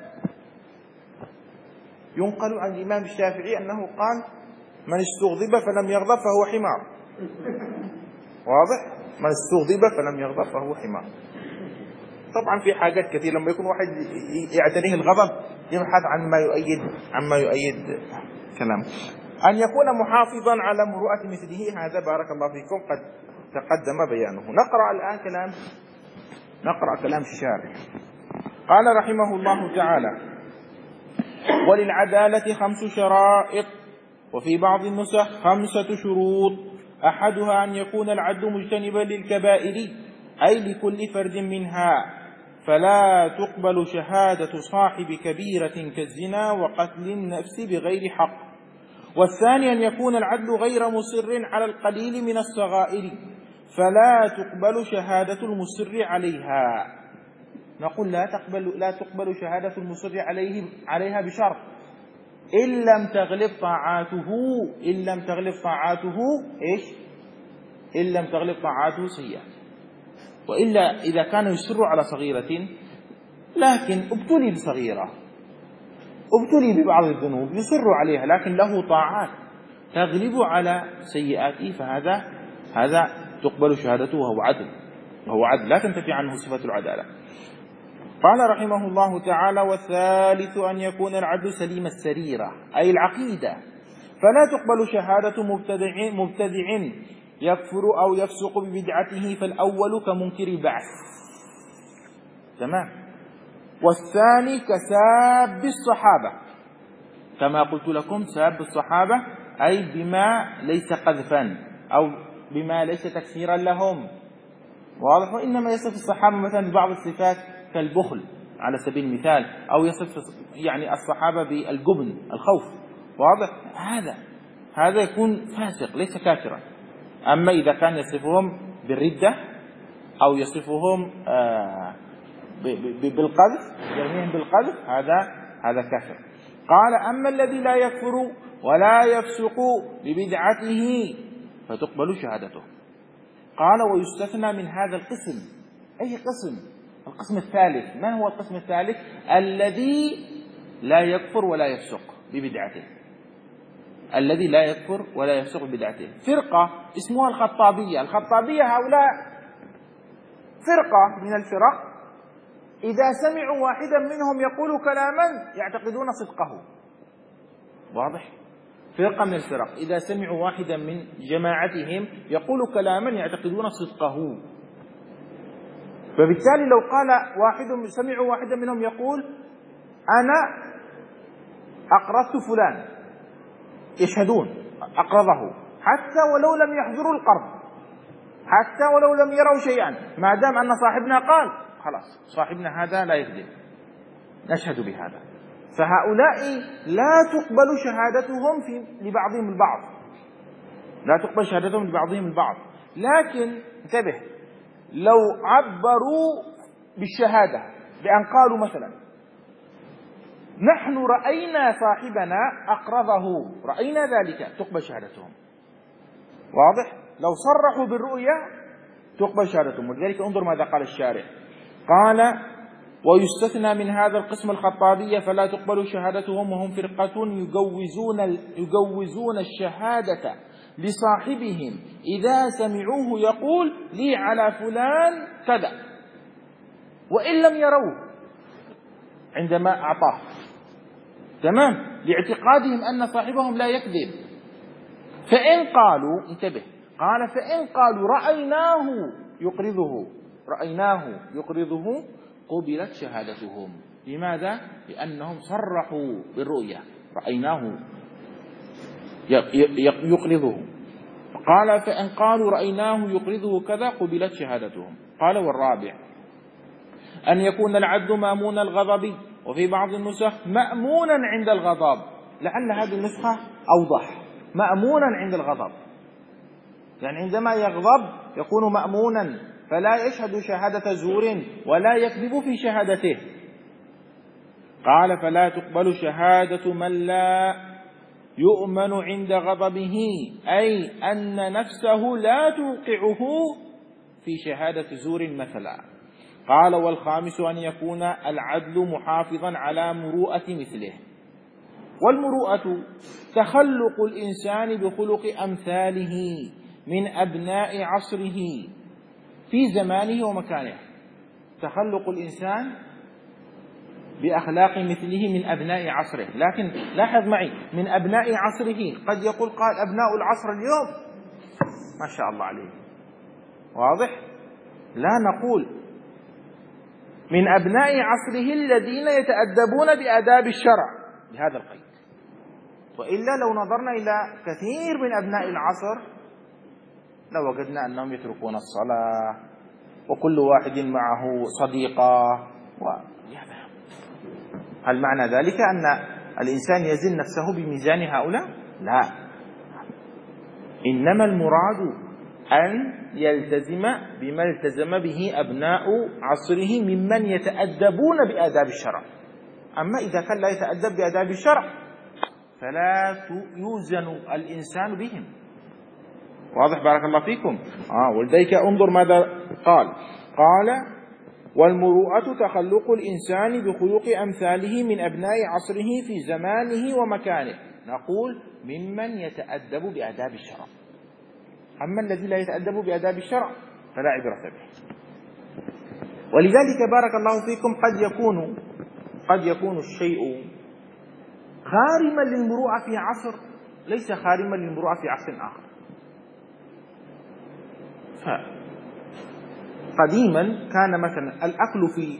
ينقل عن الإمام الشافعي أنه قال: من استغضب فلم يغضب فهو حمار. واضح؟ من استغضب فلم يغضب فهو حمار. طبعا في حاجات كثيرة لما يكون واحد يعتريه الغضب يبحث عن ما يؤيد عن ما يؤيد كلامه. أن يكون محافظا على مروءة مثله، هذا بارك الله فيكم قد تقدم بيانه. نقرأ الآن كلام نقرأ كلام الشارح. قال رحمه الله تعالى: وللعدالة خمس شرائط، وفي بعض النسخ خمسة شروط. أحدها أن يكون العدل مجتنبا للكبائر، أي لكل فرد منها، فلا تقبل شهادة صاحب كبيرة كالزنا وقتل النفس بغير حق. والثاني أن يكون العدل غير مصر على القليل من الصغائر، فلا تقبل شهادة المصر عليها. نقول لا تقبل لا تقبل شهادة المصر عليه عليها بشرط: إن لم تغلب طاعاته إن لم تغلب طاعاته إيش؟ إن لم تغلب طاعاته سيئة. وإلا إذا كان يصر على صغيرة لكن ابتلي بصغيرة، ابتلي ببعض الذنوب يصر عليها، لكن له طاعات تغلب على سيئاته، فهذا هذا تقبل شهادته وهو عدل وهو عدل لا تنتفي عنه صفة العدالة. قال رحمه الله تعالى: والثالث أن يكون العدل سليم السريرة، أي العقيدة، فلا تقبل شهادة مبتدع مبتدع يكفر أو يفسق ببدعته، فالأول كمنكر البعث. تمام. والثاني كساب الصحابة، كما قلت لكم ساب الصحابة أي بما ليس قذفا أو بما ليس تكسيرا لهم، واضح. وإنما يصف الصحابة مثلا ببعض الصفات كالبخل على سبيل المثال، أو يصف يعني الصحابة بالجبن الخوف، واضح. هذا هذا يكون فاسق ليس كافرا. أما إذا كان يصفهم بالردة أو يصفهم آه بالقذف، يرميهم بالقذف، هذا هذا كافر. قال: أما الذي لا يكفر ولا يفسق ببدعته فتقبل شهادته. قال: ويستثنى من هذا القسم. أي قسم؟ القسم الثالث. ما هو القسم الثالث؟ الذي لا يكفر ولا يفسق ببدعته. الذي لا يكفر ولا يفسق ببدعته. فرقة اسمها الخطابية. الخطابية هؤلاء فرقة من الفرق، إذا سمعوا واحدا منهم يقول كلاما يعتقدون صدقه، واضح. فرقة من الفرق إذا سمعوا واحدا من جماعتهم يقول كلاما يعتقدون صدقه، فبالتالي لو قال واحد سمعوا واحدا منهم يقول أنا أقرضت فلان، يشهدون أقرضه حتى ولو لم يحضروا القرض، حتى ولو لم يروا شيئا، ما دام أن صاحبنا قال خلاص صاحبنا هذا لا يكذب، نشهد بهذا. فهؤلاء لا تقبل شهادتهم في لبعضهم البعض، لا تقبل شهادتهم لبعضهم البعض. لكن انتبه، لو عبروا بالشهادة بأن قالوا مثلا نحن رأينا صاحبنا أقرضه، رأينا ذلك، تقبل شهادتهم، واضح. لو صرحوا بالرؤية تقبل شهادتهم. ولذلك انظر ماذا قال الشارع. قال: ويستثنى من هذا القسم الخطابية فلا تقبل شهادتهم، وهم فرقة يجوزون يجوزون الشهادة لصاحبهم إذا سمعوه يقول لي على فلان كذا، وإن لم يروه عندما أعطاه، تمام، لاعتقادهم أن صاحبهم لا يكذب. فإن قالوا، انتبه، قال: فإن قالوا رأيناه يقرضه رأيناه يقرضه قبلت شهادتهم. لماذا؟ لأنهم صرحوا بالرؤية، رأيناه يقرضه. قال: فإن قالوا رأيناه يقرضه كذا قبلت شهادتهم. قال: والرابع أن يكون العبد مأمون الغضب، وفي بعض النسخ مأمونا عند الغضب. لعل هذه النسخة أوضح، مأمونا عند الغضب، يعني عندما يغضب يكون مأمونا، فلا يشهد شهادة زور ولا يكذب في شهادته. قال: فلا تقبل شهادة من لا يؤمن عند غضبه، أي أن نفسه لا توقعه في شهادة زور مثلا. قال: والخامس أن يكون العدل محافظا على مروءة مثله. والمروءة تخلق الإنسان بخلق أمثاله من أبناء عصره في زمانه ومكانه. تخلق الإنسان بأخلاق مثله من أبناء عصره، لكن لاحظ معي من أبناء عصره، قد يقول قال أبناء العصر اليوم ما شاء الله عليه، واضح؟ لا نقول من أبناء عصره الذين يتأدبون بآداب الشرع بهذا القيد. وإلا لو نظرنا إلى كثير من أبناء العصر لوجدنا أنهم يتركون الصلاة وكل واحد معه صديقة و... هل معنى ذلك أن الإنسان يزن نفسه بميزان هؤلاء؟ لا، إنما المراد أن يلتزم بما التزم به أبناء عصره ممن يتأدبون بآداب الشرع. أما إذا كان لا يتأدب بآداب الشرع فلا يوزن الإنسان بهم. واضح؟ بارك الله فيكم. آه ولذلك انظر ماذا قال. قال والمروءة تخلق الإنسان بخلق أمثاله من أبناء عصره في زمانه ومكانه. نقول ممن يتأدب بآداب الشرع. أما الذي لا يتأدب بآداب الشرع فلا عبرة به. ولذلك بارك الله فيكم قد يكون قد يكون الشيء خارما للمروءة في عصر ليس خارما للمروءة في عصر آخر. قديما كان مثلا الأكل في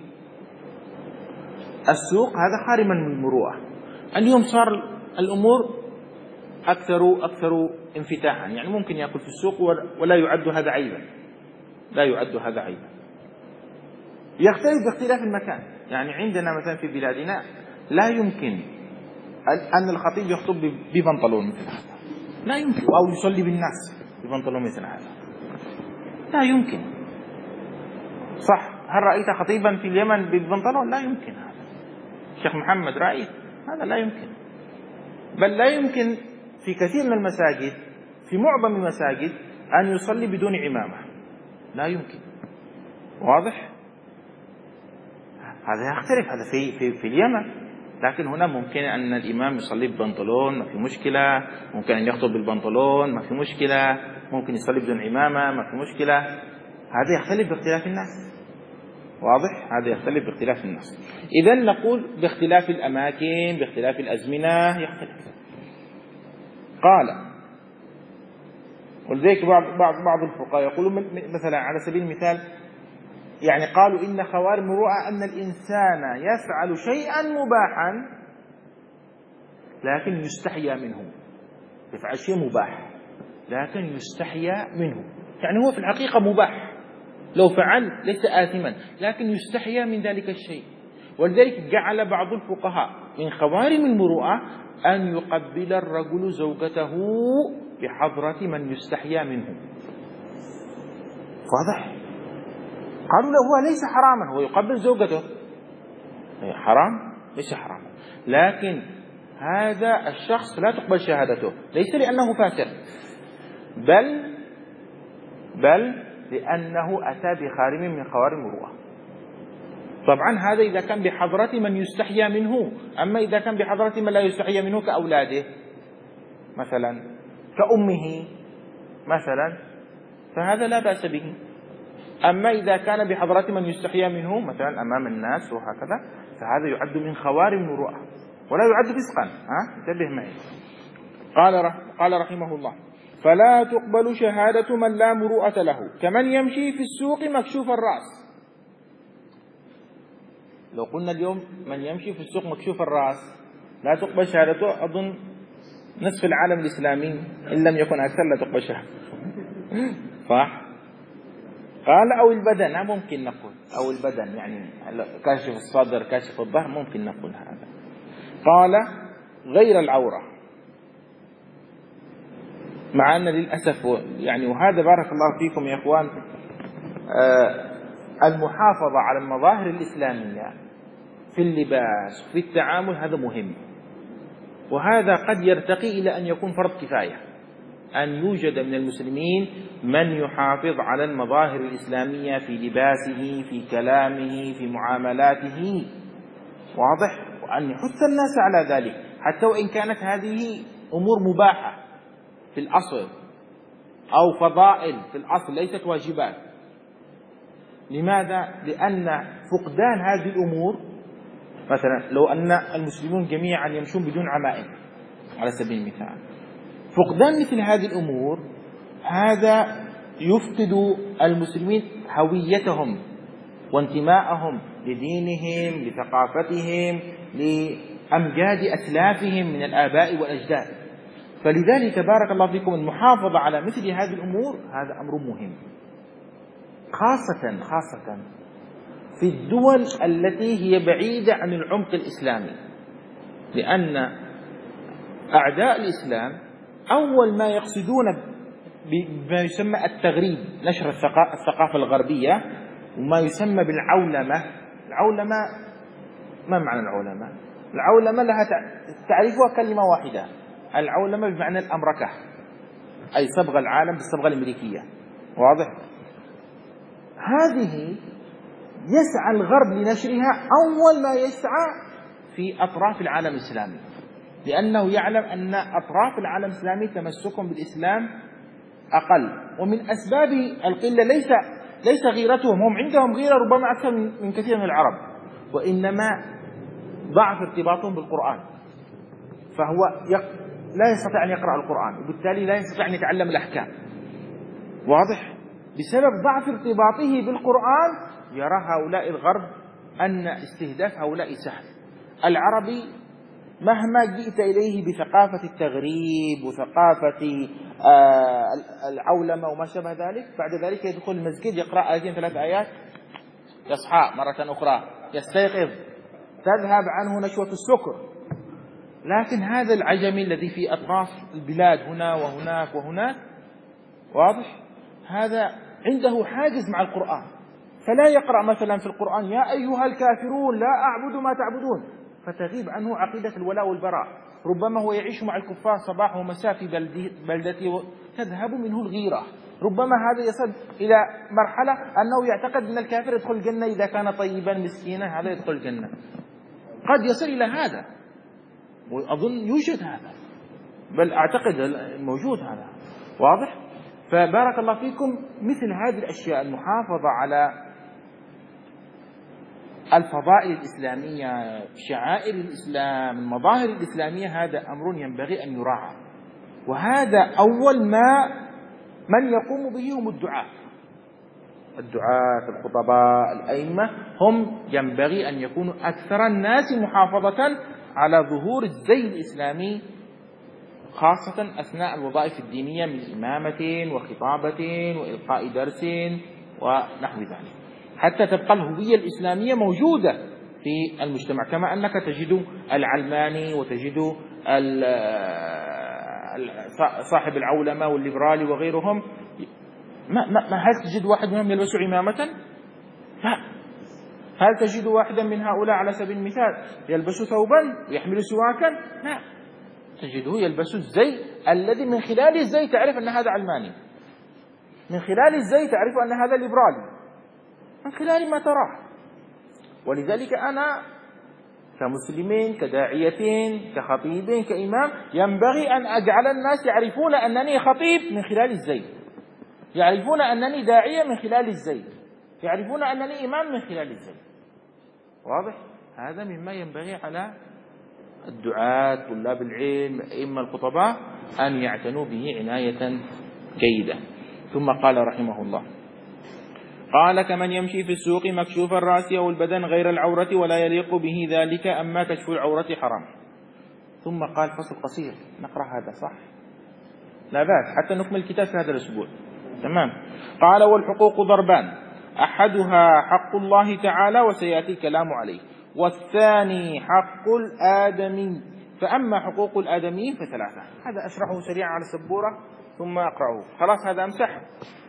السوق هذا خارما من المروءة. اليوم صار الأمور أكثر أكثر انفتاحا، يعني ممكن يأكل في السوق ولا يعد هذا عيبا، لا يعد هذا عيبا. يختلف باختلاف المكان. يعني عندنا مثلا في بلادنا لا يمكن أن الخطيب يخطب ببنطلون مثل هذا، لا يمكن، أو يصلي بالناس ببنطلون مثل هذا، لا يمكن. صح؟ هل رأيت خطيبا في اليمن بالبنطلون؟ لا يمكن. هذا الشيخ محمد رأيت؟ هذا لا يمكن. بل لا يمكن في كثير من المساجد، في معظم المساجد، أن يصلي بدون عمامة، لا يمكن. واضح؟ هذا يختلف، هذا في في في اليمن. لكن هنا ممكن أن الإمام يصلي ببنطلون ما في مشكلة، ممكن أن يخطب بالبنطلون ما في مشكلة، ممكن يصلي بدون عمامة ما في مشكلة. هذا يختلف باختلاف الناس. واضح؟ هذا يختلف باختلاف الناس. إذن نقول باختلاف الأماكن، باختلاف الأزمنة يختلف. قال ولذلك بعض بعض بعض الفقهاء يقولون مثلا على سبيل المثال، يعني قالوا إن خوارم المروءة أن الإنسان يفعل شيئا مباحا لكن يستحيا منه، يفعل شيء مباح لكن يستحيا منه، يعني هو في الحقيقة مباح، لو فعل ليس آثما لكن يستحيا من ذلك الشيء. ولذلك جعل بعض الفقهاء من خوارم المروءة أن يقبل الرجل زوجته بحضرة من يستحيا منه. واضح؟ قالوا له هو ليس حراما، هو يقبل زوجته حرام؟ ليس حراما، لكن هذا الشخص لا تقبل شهادته، ليس لأنه فاسق، بل بل لأنه أتى بخارم من خوارم المروءة. طبعا هذا إذا كان بحضرة من يستحيا منه. أما إذا كان بحضرة من لا يستحيا منه كأولاده مثلا، كأمه مثلا، فهذا لا بأس به. أما إذا كان بحضرة من يستحيا منه مثلا أمام الناس وهكذا، فهذا يعد من خوارم المروءة ولا يعد فسقا. ها انتبه معي. قال قال رحمه الله: فلا تقبل شهادة من لا مروءة له كمن يمشي في السوق مكشوف الرأس. لو قلنا اليوم من يمشي في السوق مكشوف الرأس لا تقبل شهادته، أظن نصف العالم الإسلامي إن لم يكن أكثر لا تقبل شهادته. صح؟ قال أو البدن، ممكن نقول أو البدن، يعني كاشف الصدر كاشف الظهر، ممكن نقول هذا. قال غير العورة، مع أن للأسف يعني، وهذا بارك الله فيكم يا إخوان، آه المحافظة على المظاهر الإسلامية في اللباس في التعامل هذا مهم، وهذا قد يرتقي إلى أن يكون فرض كفاية، أن يوجد من المسلمين من يحافظ على المظاهر الإسلامية في لباسه في كلامه في معاملاته. واضح؟ وأن يحث الناس على ذلك حتى وإن كانت هذه أمور مباحة في الأصل أو فضائل في الأصل ليست واجبات. لماذا؟ لأن فقدان هذه الأمور، مثلا لو أن المسلمون جميعا يمشون بدون عمائم على سبيل المثال، فقدان مثل هذه الأمور هذا يفقد المسلمين هويتهم وانتماءهم لدينهم، لثقافتهم، لأمجاد أسلافهم من الآباء والأجداد. فلذلك بارك الله فيكم المحافظة على مثل هذه الأمور هذا أمر مهم، خاصة خاصة في الدول التي هي بعيدة عن العمق الإسلامي، لأن أعداء الإسلام أول ما يقصدون بما يسمى التغريب، نشر الثقافة الغربية وما يسمى بالعولمة. العولمة ما معنى العولمة؟ العولمة لها تعريفها كلمة واحدة، العولمة بمعنى الأمركة، أي صبغ العالم بالصبغة الأمريكية. واضح؟ هذه يسعى الغرب لنشرها أول ما يسعى في أطراف العالم الإسلامي، لأنه يعلم أن أطراف العالم الإسلامي تمسكهم بالإسلام أقل، ومن أسباب القلة ليس ليس غيرتهم، هم عندهم غيرة ربما أكثر من كثير من العرب، وإنما ضعف ارتباطهم بالقرآن، فهو لا يستطيع أن يقرأ القرآن وبالتالي لا يستطيع أن يتعلم الأحكام. واضح؟ بسبب ضعف ارتباطه بالقرآن يرى هؤلاء الغرب أن استهداف هؤلاء سهل. العربي مهما جئت إليه بثقافة التغريب وثقافة العولمة وما شابه ذلك، بعد ذلك يدخل المسجد يقرأ آيتين ثلاث آيات يصحى مرة أخرى يستيقظ تذهب عنه نشوة السكر. لكن هذا العجمي الذي في أطراف البلاد هنا وهناك وهناك، واضح، هذا عنده حاجز مع القرآن، فلا يقرأ مثلا في القرآن يا أيها الكافرون لا أعبد ما تعبدون، فتغيب عنه عقيدة الولاء والبراء. ربما هو يعيش مع الكفار صباح ومساء في بلدته تذهب منه الغيرة. ربما هذا يصل إلى مرحلة أنه يعتقد أن الكافر يدخل الجنة إذا كان طيبا مسكينا، هذا يدخل الجنة، قد يصل إلى هذا، وأظن يوجد هذا، بل أعتقد موجود هذا. واضح؟ فبارك الله فيكم مثل هذه الأشياء، المحافظة على الفضائل الإسلامية، شعائر الإسلام، المظاهر الإسلامية، هذا أمر ينبغي أن يراعى. وهذا أول ما من يقوم به هم الدعاة الدعاة الخطباء الأئمة، هم ينبغي أن يكونوا أكثر الناس محافظة على ظهور الزي الإسلامي، خاصة أثناء الوظائف الدينية من إمامة وخطابة وإلقاء درس ونحو ذلك، حتى تبقى الهوية الإسلامية موجودة في المجتمع، كما أنك تجد العلماني وتجد صاحب العولمة والليبرالي وغيرهم، ما ما هل تجد واحد منهم يلبس عمامة؟ لا. هل تجد واحدا من هؤلاء على سبيل المثال يلبس ثوبا ويحمل سواكا؟ لا، تجده يلبس الزي الذي من خلال الزي تعرف أن هذا علماني، من خلال الزي تعرف أن هذا ليبرالي، من خلال ما تراه. ولذلك أنا كمسلمين كداعيتين كخطيبين كإمام ينبغي أن أجعل الناس يعرفون أنني خطيب من خلال الزي، يعرفون أنني داعية من خلال الزي، يعرفون أنني إمام من خلال الزي. واضح؟ هذا مما ينبغي على الدعاة طلاب العلم إما الخطباء أن يعتنوا به عناية جيدة. ثم قال رحمه الله: قال: كمن يمشي في السوق مكشوف الرأس أو البدن غير العورة ولا يليق به ذلك، أما كشف العورة حرام. ثم قال فصل قصير نقرأ هذا صح؟ لا بأس حتى نكمل الكتاب في هذا الأسبوع. تمام. قال: والحقوق ضربان، أحدها حق الله تعالى وسيأتي الكلام عليه، والثاني حق الآدمي، فأما حقوق الآدميين فثلاثة. هذا أشرحه سريعا على السبورة ثم أقرأه. خلاص هذا أمسح.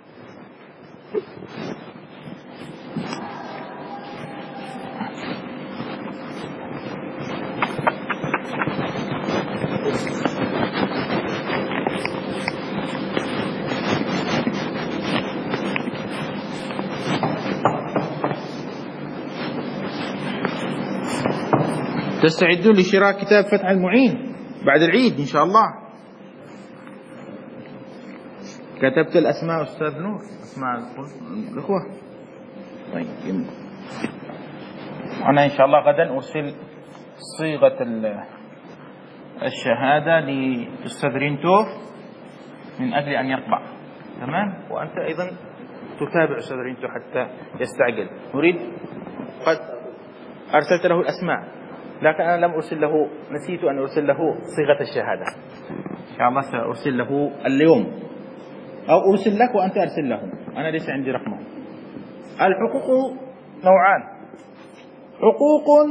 تستعدون لشراء كتاب فتح المعين بعد العيد إن شاء الله. كتبت الأسماء أستاذ نور، أسماء الأخوة. طيب أنا إن شاء الله غدا أرسل صيغة الشهادة لأستاذ رينتوف من أجل أن يطبع. تمام. وأنت أيضا تتابع أستاذ رينتوف حتى يستعجل. نريد قد أرسلت له الأسماء، لكن أنا لم أرسل له، نسيت أن أرسل له صيغة الشهادة. إن شاء الله سأرسل له اليوم، أو أرسل لك وأنت أرسل له، أنا ليس عندي رقمه. الحقوق نوعان: حقوق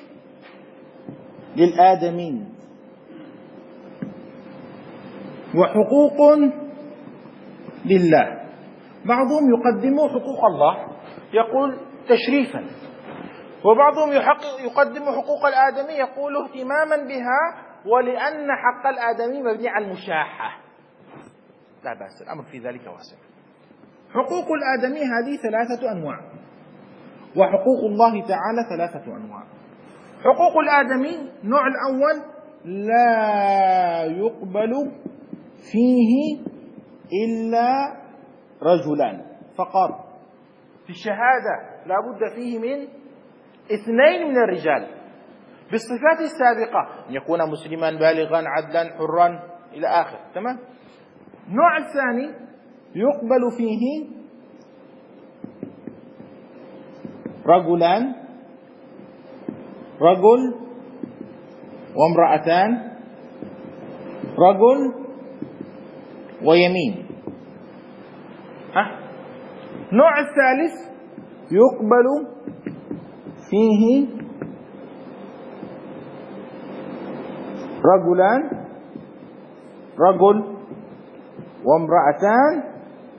للآدمين وحقوق لله. بعضهم يقدم حقوق الله يقول تشريفا، وبعضهم يقدم حقوق الآدمي يقول اهتماما بها، ولأن حق الآدمي مبني على المشاحة. لا بأس، الأمر في ذلك واسع. حقوق الآدمي هذه ثلاثة أنواع، وحقوق الله تعالى ثلاثة أنواع. حقوق الآدمي النوع الأول لا يقبل فيه إلا رجلان فقط. في الشهادة لا بد فيه من اثنين من الرجال بالصفات السابقة، أن يكون مسلما بالغا عدلا حرا إلى آخر. تمام. النوع الثاني يقبل فيه رجلان، رجل وامرأتان، رجل ويمين. ها. النوع الثالث يقبل فيه رجلان، رجل وامرأتان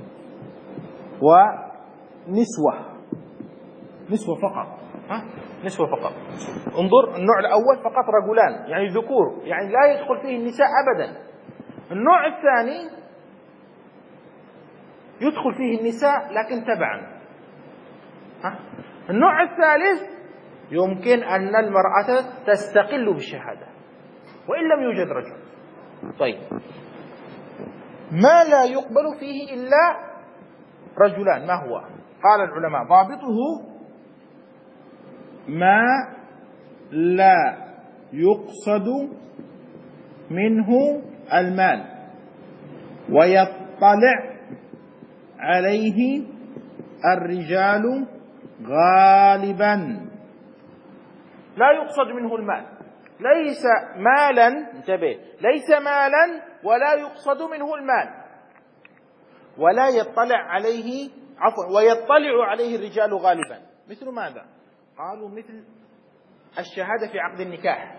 ونسوة، نسوة فقط. ها؟ نسوة فقط. انظر، النوع الأول فقط رجلان يعني ذكور، يعني لا يدخل فيه النساء أبدا. النوع الثاني يدخل فيه النساء لكن تبعا. ها؟ النوع الثالث يمكن أن المرأة تستقل بالشهادة وإن لم يوجد رجل. طيب، ما لا يقبل فيه إلا رجلان ما هو؟ قال العلماء ضابطه ما لا يقصد منه المال ويطلع عليه الرجال غالبا. لا يقصد منه المال، ليس مالا، انتبه، ليس مالا ولا يقصد منه المال، ولا يطلع عليه، عفوا، ويطلع عليه الرجال غالبا. مثل ماذا؟ قالوا مثل الشهادة في عقد النكاح.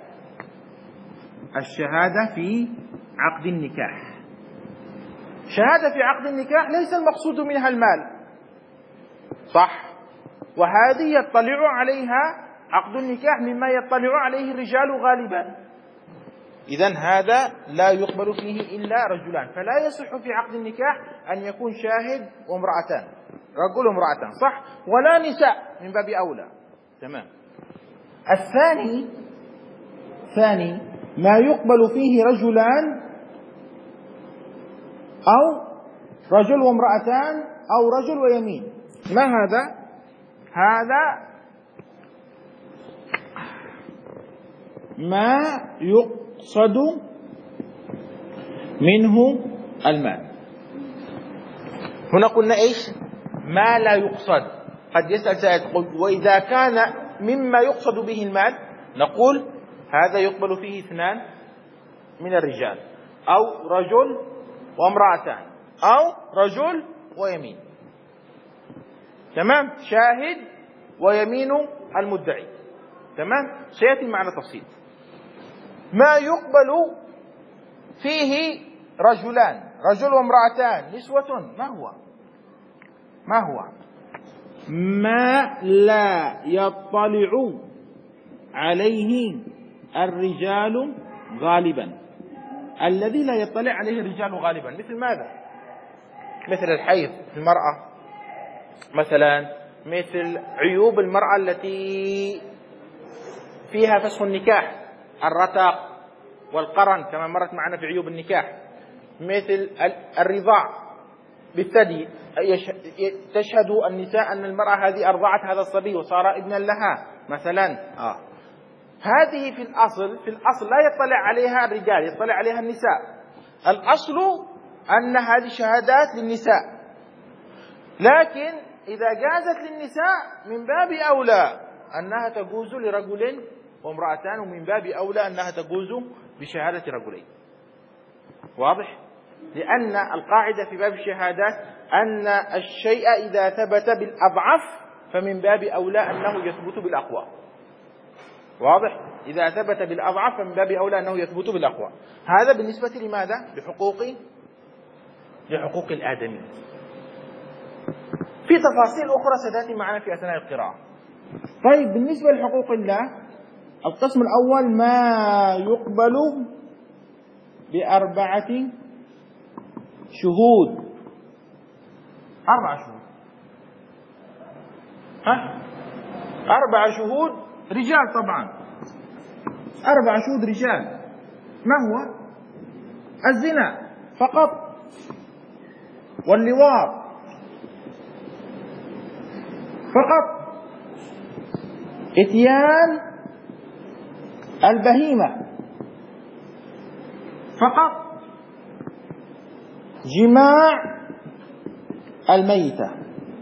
الشهادة في عقد النكاح، شهادة في عقد النكاح ليس المقصود منها المال، صح؟ وهذه يطلع عليها عقد النكاح مما يطلع عليه الرجال غالبا. إذن هذا لا يقبل فيه إلا رجلان، فلا يصح في عقد النكاح أن يكون شاهد وامرأتان، رجل وامرأتان، صح؟ ولا نساء من باب أولى. تمام. الثاني ثاني ما يقبل فيه رجلان أو رجل وامرأتان أو رجل ويمين. ما هذا؟ هذا ما يقصد منه المال. هنا قلنا إيش؟ ما لا يقصد. قد يسأل سائل وإذا كان مما يقصد به المال، نقول هذا يقبل فيه اثنان من الرجال، أو رجل وامرأتان، أو رجل ويمين. تمام. شاهد ويمين المدعي. تمام. سيأتي معنا تفصيل. ما يقبل فيه رجلان، رجل وامرأتان، نسوة، ما هو؟ ما هو؟ ما لا يطلع عليه الرجال غالبا. الذي لا يطلع عليه الرجال غالبا مثل ماذا؟ مثل الحيض في المرأة مثلا، مثل عيوب المرأة التي فيها فسخ النكاح، الرتق والقرن كما مرت معنا في عيوب النكاح، مثل الرضاع، بالثدي تشهد النساء أن المرأة هذه أرضعت هذا الصبي وصار ابنا لها مثلا. آه. هذه في الأصل في الأصل لا يطلع عليها الرجال، يطلع عليها النساء. الأصل أن هذه شهادات للنساء، لكن إذا جازت للنساء من باب أولى أنها تجوز لرجل وامرأتان، ومن باب أولى أنها تجوز بشهادة رجلين. واضح؟ لأن القاعدة في باب الشهادات أن الشيء إذا ثبت بالأضعف فمن باب أولى أنه يثبت بالأقوى. واضح؟ إذا ثبت بالأضعف فمن باب أولى أنه يثبت بالأقوى. هذا بالنسبة لماذا؟ لحقوق لحقوق الآدمي. في تفاصيل أخرى ستأتي معنا في أثناء القراءة. طيب، بالنسبة لحقوق الله، القسم الأول ما يقبل بأربعة شهود. أربع شهود. ها؟ أربع شهود رجال طبعا. أربع شهود رجال. ما هو؟ الزنا فقط، واللواط فقط، إتيان البهيمة فقط، جماع الميتة.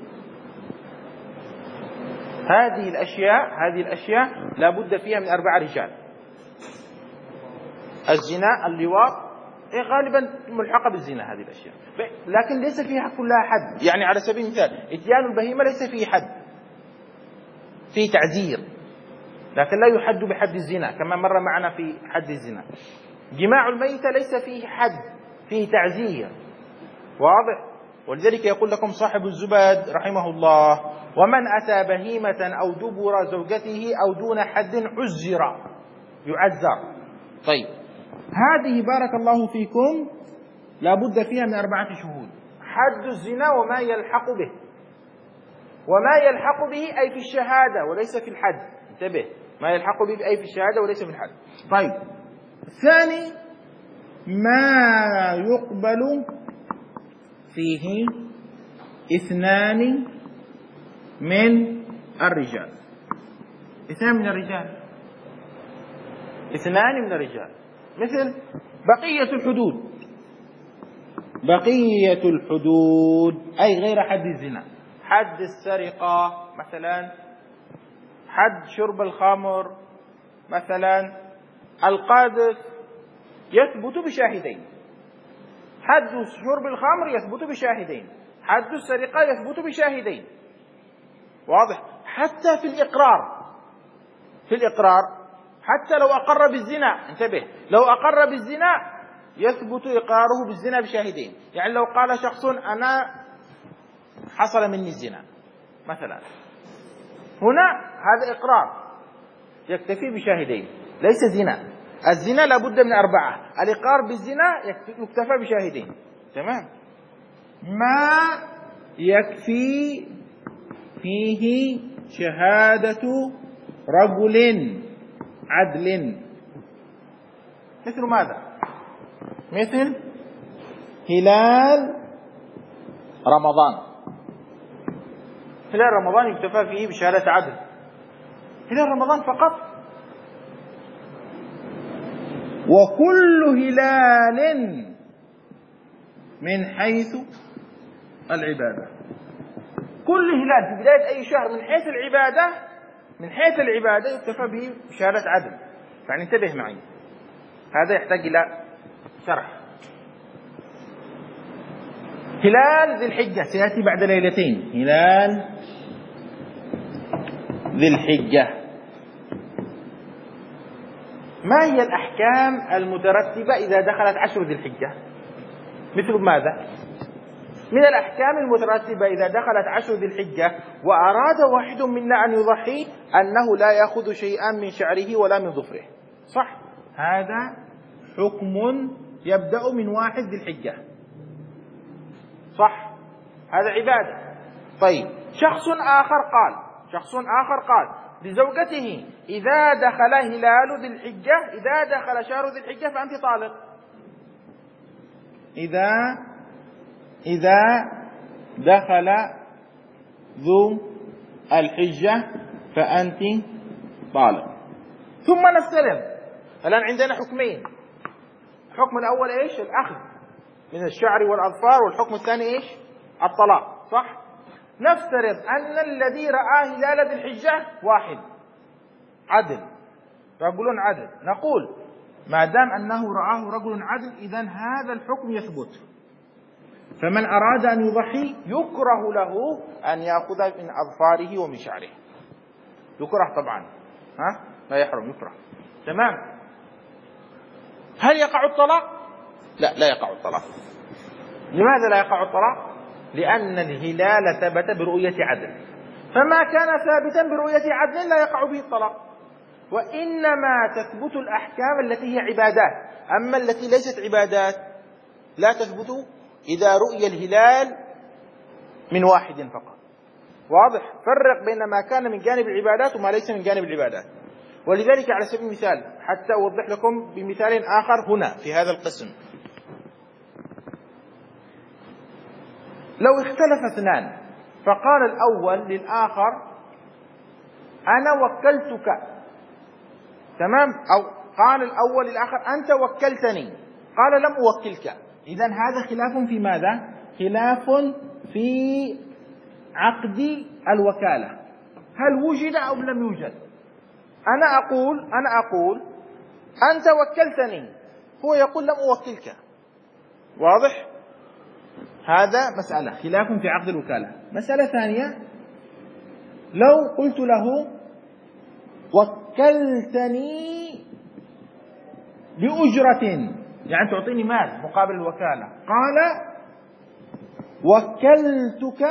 هذه الأشياء هذه الأشياء لا بد فيها من أربع رجال. الزنا، اللواط، غالبا ملحقة بالزنا هذه الأشياء، لكن ليس فيها كلها حد. يعني على سبيل المثال إتيان البهيمة ليس فيه حد، فيه تعزير، لكن لا يحد بحد الزنا كما مر معنا في حد الزنا. جماع الميتة ليس فيه حد، فيه تعزير. واضح؟ ولذلك يقول لكم صاحب الزبد رحمه الله: ومن أتى بهيمة أو دبر زوجته أو دون حد عزر، يعزر. طيب، هذه بارك الله فيكم لا بد فيها من أربعة شهود. حد الزنا وما يلحق به، وما يلحق به أي في الشهادة وليس في الحد. انتبه، ما يلحق به أي في الشهادة وليس في الحد. طيب، الثاني ما يقبل فيه اثنان من الرجال. اثنان من الرجال اثنان من الرجال مثل بقية الحدود. بقية الحدود أي غير حد الزنا، حد السرقة مثلا، حد شرب الخمر مثلا، القذف يثبت بشاهدين. حد شرب الخمر يثبت بشاهدين، حد السرقة يثبت بشاهدين. واضح؟ حتى في الإقرار في الإقرار حتى لو أقر بالزنا، انتبه، لو أقر بالزنا يثبت إقراره بالزنا بشاهدين. يعني لو قال شخص أنا حصل مني الزنا مثلا، هنا هذا إقرار يكتفي بشاهدين، ليس زنا. الزنا لابد من أربعة، الإقرار بالزنا يكتفى بشاهدين. تمام؟ ما يكفي فيه شهادة رجل عدل. مثل ماذا؟ مثل هلال رمضان. هلال رمضان يكتفى فيه بشهادة عدل، هلال رمضان فقط. وكل هلال من حيث العبادة. كل هلال في بداية أي شهر من حيث العبادة من حيث العبادة يكتفى به بشهادة عدل. يعني انتبه معي، هذا يحتاج إلى شرح. هلال ذي الحجة سيأتي بعد ليلتين. هلال ذي الحجة، ما هي الأحكام المترتبة إذا دخلت عشر ذي الحجة؟ مثل ماذا؟ من الأحكام المترتبة إذا دخلت عشر ذي الحجة وأراد واحد منا أن يضحي أنه لا يأخذ شيئا من شعره ولا من ظفره. صح؟ هذا حكم يبدأ من واحد ذي الحجة. صح؟ هذا عبادة. طيب، شخص آخر قال شخص آخر قال لزوجته: إذا دخل هلال ذي الحجة إذا دخل شهر ذي الحجة فأنت طالق. إذا إذا دخل ذو الحجة فأنت طالق. ثم نستلم. الآن عندنا حكمين. الحكم الأول إيش؟ الأخذ من الشعر والأظفار، والحكم الثاني إيش؟ الطلاق. صح؟ نفترض أن الذي رأى هلال ذي الحجة واحد عدل، رجل عدل. نقول ما دام أنه رآه رجل عدل إذن هذا الحكم يثبت. فمن أراد أن يضحي يكره له أن يأخذ من أظفاره ومن شعره. يكره طبعا، ها؟ لا يحرم، يكره. تمام. هل يقع الطلاق؟ لا، لا يقع الطلاق. لماذا لا يقع الطلاق؟ لأن الهلال ثبت برؤية عدل، فما كان ثابتا برؤية عدل لا يقع به الطلاق. وإنما تثبت الأحكام التي هي عبادات، أما التي ليست عبادات لا تثبت إذا رؤي الهلال من واحد فقط. واضح؟ فرق بين ما كان من جانب العبادات وما ليس من جانب العبادات. ولذلك على سبيل المثال حتى أوضح لكم بمثال آخر هنا في هذا القسم، لو اختلف اثنان فقال الأول للآخر أنا وكلتك، تمام، أو قال الأول للآخر أنت وكلتني، قال لم أوكلك، إذن هذا خلاف في ماذا؟ خلاف في عقد الوكالة، هل وجد أو لم يوجد؟ أنا أقول أنا أقول أنت وكلتني، هو يقول لم أوكلك. واضح؟ هذا مسألة خلاف في عقد الوكالة. مسألة ثانية، لو قلت له وكلتني بأجرة، يعني تعطيني مال مقابل الوكالة، قال وكلتك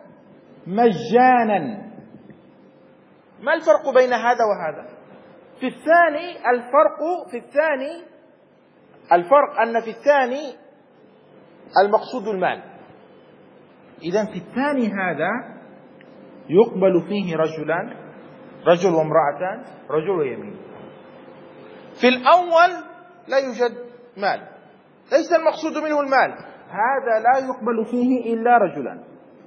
مجانا، ما الفرق بين هذا وهذا؟ في الثاني الفرق في الثاني الفرق أن في الثاني المقصود المال، إذن في الثاني هذا يقبل فيه رجلان، رجل وامرأتان، رجل ويمين. في الأول لا يوجد مال، ليس المقصود منه المال، هذا لا يقبل فيه إلا رجلان.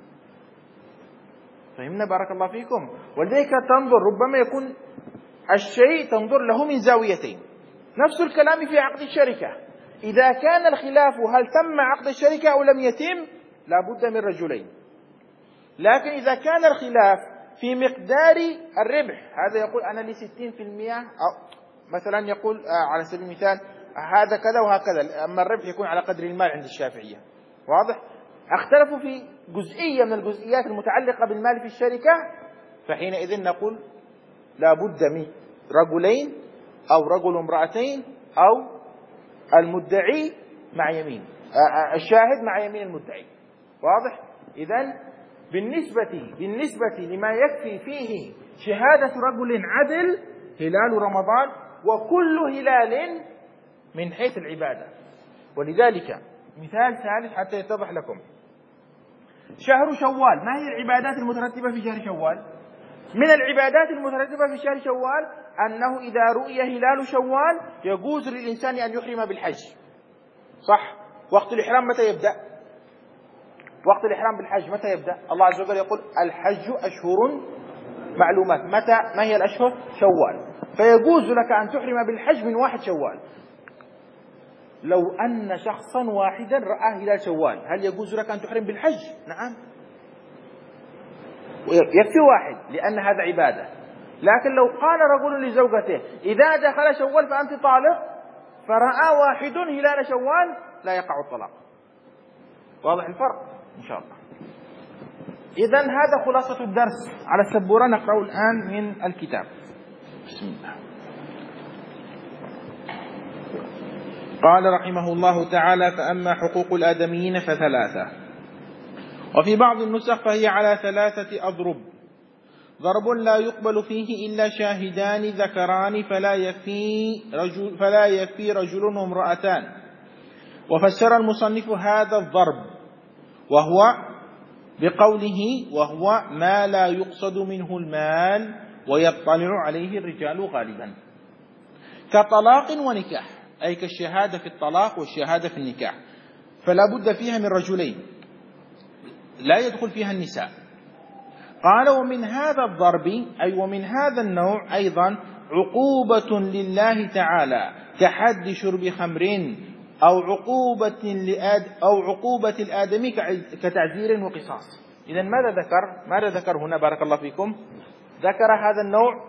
فهمنا بارك الله فيكم؟ ولذلك تنظر، ربما يكون الشيء تنظر له من زاويتين. نفس الكلام في عقد الشركة، إذا كان الخلاف هل تم عقد الشركة أو لم يتم لا بد من رجلين. لكن إذا كان الخلاف في مقدار الربح، هذا يقول أنا لي ستين في المئة، أو مثلا يقول على سبيل المثال هذا كذا وهكذا، أما الربح يكون على قدر المال عند الشافعية. واضح؟ اختلفوا في جزئية من الجزئيات المتعلقة بالمال في الشركة، فحينئذ نقول لا بد من رجلين أو رجل وامرأتين أو المدعي مع يمين، الشاهد مع يمين المدعي. واضح؟ إذن بالنسبة بالنسبة لما يكفي فيه شهادة رجل عدل هلال رمضان، وكل هلال من حيث العبادة. ولذلك مثال ثالث حتى يتضح لكم، شهر شوال، ما هي العبادات المترتبة في شهر شوال؟ من العبادات المترتبة في شهر شوال أنه إذا رؤي هلال شوال يجوز للإنسان أن يحرم بالحج. صح؟ وقت الإحرام متى يبدأ؟ وقت الإحرام بالحج متى يبدأ؟ الله عز وجل يقول الحج أشهر معلومات. متى؟ ما هي الأشهر؟ شوال. فيجوز لك أن تحرم بالحج من واحد شوال. لو أن شخصا واحدا رأى هلال شوال هل يجوز لك أن تحرم بالحج؟ نعم، يكفي واحد لأن هذا عبادة. لكن لو قال رجل لزوجته إذا دخل شوال فأنت طالق، فرأى واحد هلال شوال، لا يقع الطلاق. واضح الفرق إن شاء الله؟ إذن هذا خلاصة الدرس. على السبورة نقرأ الآن من الكتاب. بسم الله. قال رحمه الله تعالى: فأما حقوق الآدميين فثلاثة، وفي بعض النسخ فهي على ثلاثة أضرب. ضرب لا يقبل فيه إلا شاهدان ذكران فلا يكفي رجل, فلا يكفي رجل وامرأتان. وفسر المصنف هذا الضرب وهو بقوله وهو ما لا يقصد منه المال ويطلع عليه الرجال غالبا، كطلاق ونكاح، أي كالشهادة في الطلاق والشهادة في النكاح، فلا بد فيها من رجلين. لا يدخل فيها النساء. قال ومن هذا الضرب أي ومن هذا النوع أيضا عقوبة لله تعالى كحد شرب خمر أو عقوبة لآد أو عقوبة الآدمي كتعزير وقصاص. إذا ماذا ذكر؟ ماذا ذكر هنا بارك الله فيكم؟ ذكر هذا النوع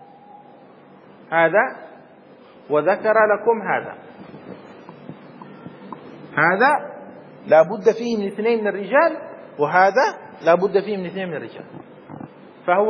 هذا وذكر لكم هذا. هذا لا بد فيه من اثنين من الرجال، وهذا لا بد فيه من اثنين من الرجال. فهو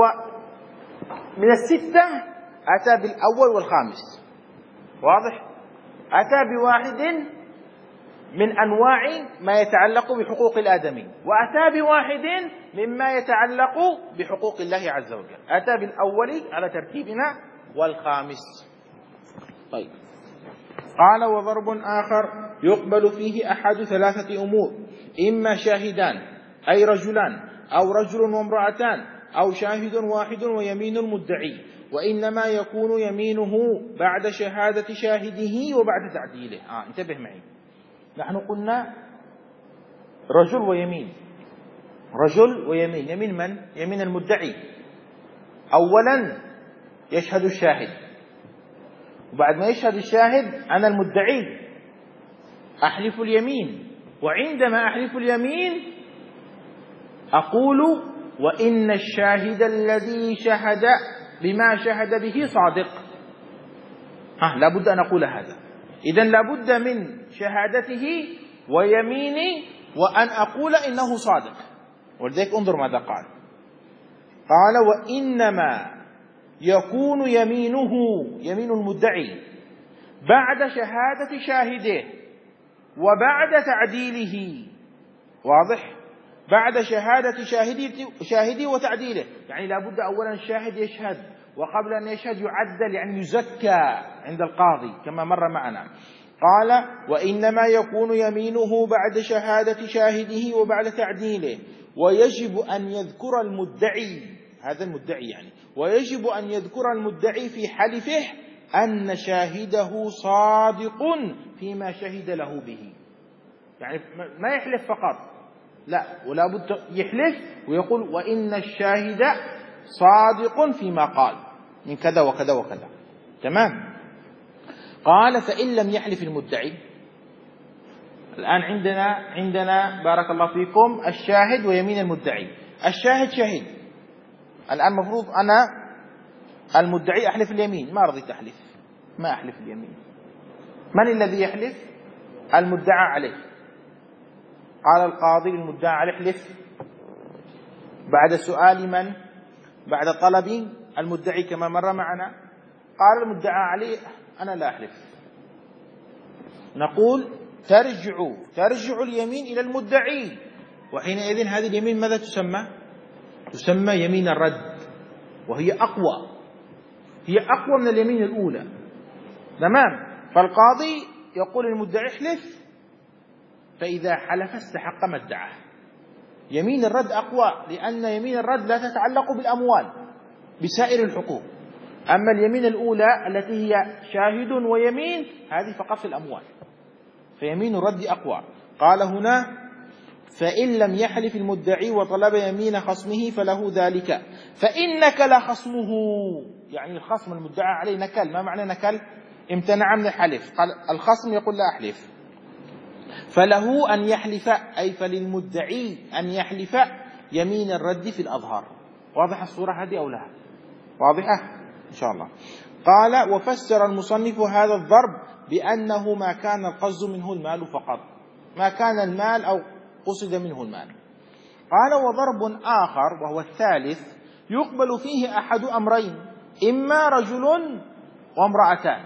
من الستة أتى بالأول والخامس، واضح؟ أتى بواحد من أنواع ما يتعلق بحقوق الآدمي، وأتى بواحد مما يتعلق بحقوق الله عز وجل. أتى بالأول على ترتيبنا والخامس. طيب، قال وضرب آخر يقبل فيه أحد ثلاثة أمور: إما شاهدان أي رجلان أو رجل وامرأتان أو شاهد واحد ويمين المدعي، وإنما يكون يمينه بعد شهادة شاهده وبعد تعديله. آه انتبه معي، نحن قلنا رجل ويمين، رجل ويمين. يمين من؟ يمين المدعي. أولا يشهد الشاهد، وبعد ما يشهد الشاهد أنا المدعي أحلف اليمين، وعندما أحلف اليمين أقول وإن الشاهد الذي شهد بما شهد به صادق. ها لابد أن أقول هذا. إذن لابد من شهادته ويميني وأن أقول إنه صادق. ولذلك انظر ماذا قال. قال وإنما يكون يمينه يمين المدعي بعد شهادة شاهده وبعد تعديله. واضح؟ بعد شهادة شاهدي شاهدي وتعديله، يعني لابد أولا الشاهد يشهد، وقبل أن يشهد يعدل يعني يزكى عند القاضي كما مر معنا. قال وإنما يكون يمينه بعد شهادة شاهده وبعد تعديله، ويجب أن يذكر المدعي، هذا المدعي يعني، ويجب أن يذكر المدعي في حلفه أن شاهده صادق فيما شهد له به. يعني ما يحلف فقط، لا، ولا بد يحلف ويقول وإن الشاهد صادق فيما قال من كذا وكذا وكذا. تمام. قال فإن لم يحلف المدعي، الآن عندنا عندنا بارك الله فيكم الشاهد ويمين المدعي. الشاهد شهد، الآن مفروض أنا المدعي أحلف اليمين، ما رضيت أحلف، ما أحلف اليمين. من الذي يحلف؟ المدعى عليه. قال القاضي المدعى عليه احلف، بعد سؤال من؟ بعد طلب المدعي كما مر معنا. قال المدعى عليه أنا لا أحلف. نقول ترجع ترجع اليمين إلى المدعي، وحينئذ هذه اليمين ماذا تسمى؟ تسمى يمين الرد، وهي أقوى، هي أقوى من اليمين الأولى. تمام. فالقاضي يقول المدعي احلف، فإذا حلف استحق ما ادعاه. يمين الرد أقوى، لأن يمين الرد لا تتعلق بالأموال بسائر الحقوق، أما اليمين الأولى التي هي شاهد ويمين هذه فقط في الأموال، فيمين الرد أقوى. قال هنا فإن لم يحلف المدعي وطلب يمين خصمه فله ذلك، فإنك لخصمه، يعني الخصم المدعى عليه نكل. ما معنى نكل؟ امتنع من الحلف، قال الخصم يقول لا أحلف، فله أن يحلف، أي فللمدعي أن يحلف يمين الرد في الأظهار. واضح الصورة هذه أو لا؟ واضحة إن شاء الله. قال وفسر المصنف هذا الضرب بأنه ما كان القصد منه المال فقط، ما كان المال أو قصد منه المال. قال وضرب آخر وهو الثالث يقبل فيه أحد أمرين: إما رجل وامرأتان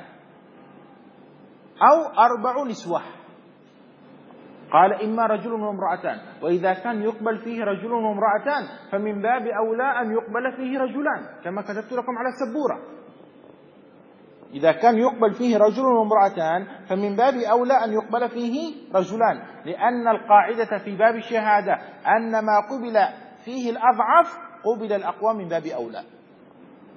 أو أربع نسوة. قال إما رجل وامرأتان، وإذا كان يقبل فيه رجل وامرأتان فمن باب أولى أن يقبل فيه رجلان كما كتبت لكم على السبورة. إذا كان يقبل فيه رجل وامرأتان فمن باب أولى أن يقبل فيه رجلان، لأن القاعدة في باب الشهادة أن ما قبل فيه الأضعف قبل الأقوى من باب أولى.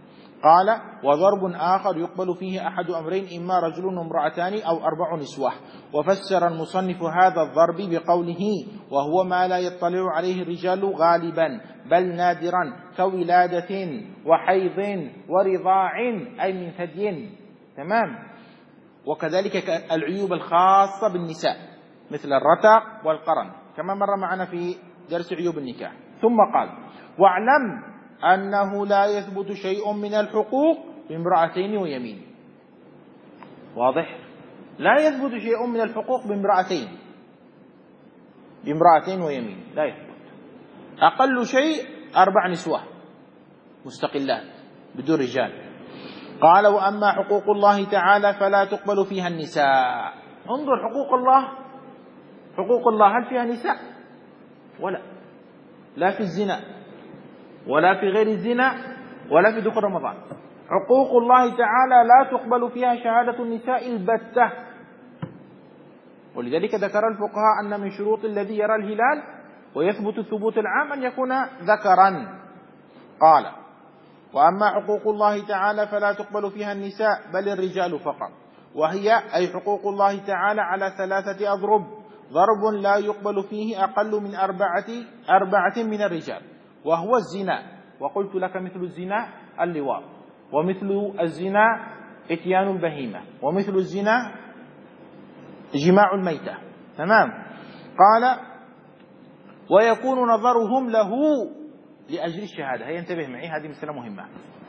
قال: وضرب آخر يقبل فيه أحد أمرين، إما رجل وامرأتان أو أربع نسوة. وفسر المصنف هذا الضرب بقوله: وهو ما لا يطلع عليه الرجال غالبا بل نادرا، كولادة وحيض ورضاع، أي من ثدي. تمام. وكذلك العيوب الخاصة بالنساء مثل الرتق والقرن، كما مر معنا في درس عيوب النكاح. ثم قال: واعلم أنه لا يثبت شيء من الحقوق بامرأتين ويمين. واضح؟ لا يثبت شيء من الحقوق بامرأتين بامرأتين ويمين، لا يثبت. أقل شيء أربع نسوة مستقلات بدون رجال. قال: وأما حقوق الله تعالى فلا تقبل فيها النساء. انظر، حقوق الله حقوق الله هل فيها نساء؟ ولا لا في الزنا ولا في غير الزنا ولا في دخول رمضان. حقوق الله تعالى لا تقبل فيها شهادة النساء البتة. ولذلك ذكر الفقهاء أن من شروط الذي يرى الهلال ويثبت الثبوت العام أن يكون ذكرا. قال: وأما حقوق الله تعالى فلا تقبل فيها النساء بل الرجال فقط، وهي أي حقوق الله تعالى على ثلاثة أضرب. ضرب لا يقبل فيه أقل من أربعة أربعة من الرجال، وهو الزنا. وقلت لك مثل الزنا اللواط، ومثل الزنا اتيان البهيمة، ومثل الزنا جماع الميتة. تمام. قال: ويكون نظرهم له لأجل الشهادة. هيا انتبه معي، هذه مسألة مهمة.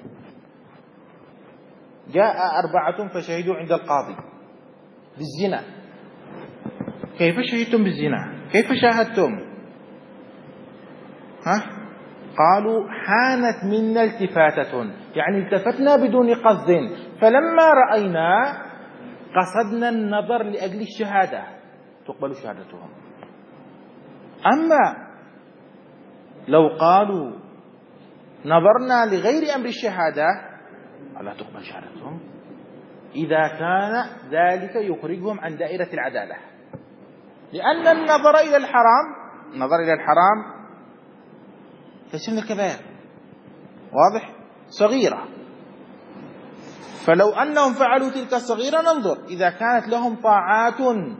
جاء أربعة فشهدوا عند القاضي بالزنا. كيف شهدتم بالزنا؟ كيف شاهدتم؟ ها؟ قالوا: حانت منا التفاتة، يعني التفتنا بدون قصد، فلما رأينا قصدنا النظر لأجل الشهادة، تقبل شهادتهم. أما لو قالوا نظرنا لغير أمر الشهادة لا تقبل شهادتهم، إذا كان ذلك يخرجهم عن دائرة العدالة، لأن النظر إلى الحرام النظر إلى الحرام ليس من الكبائر، واضح؟ صغيرة. فلو أنهم فعلوا تلك الصغيرة ننظر، إذا كانت لهم طاعات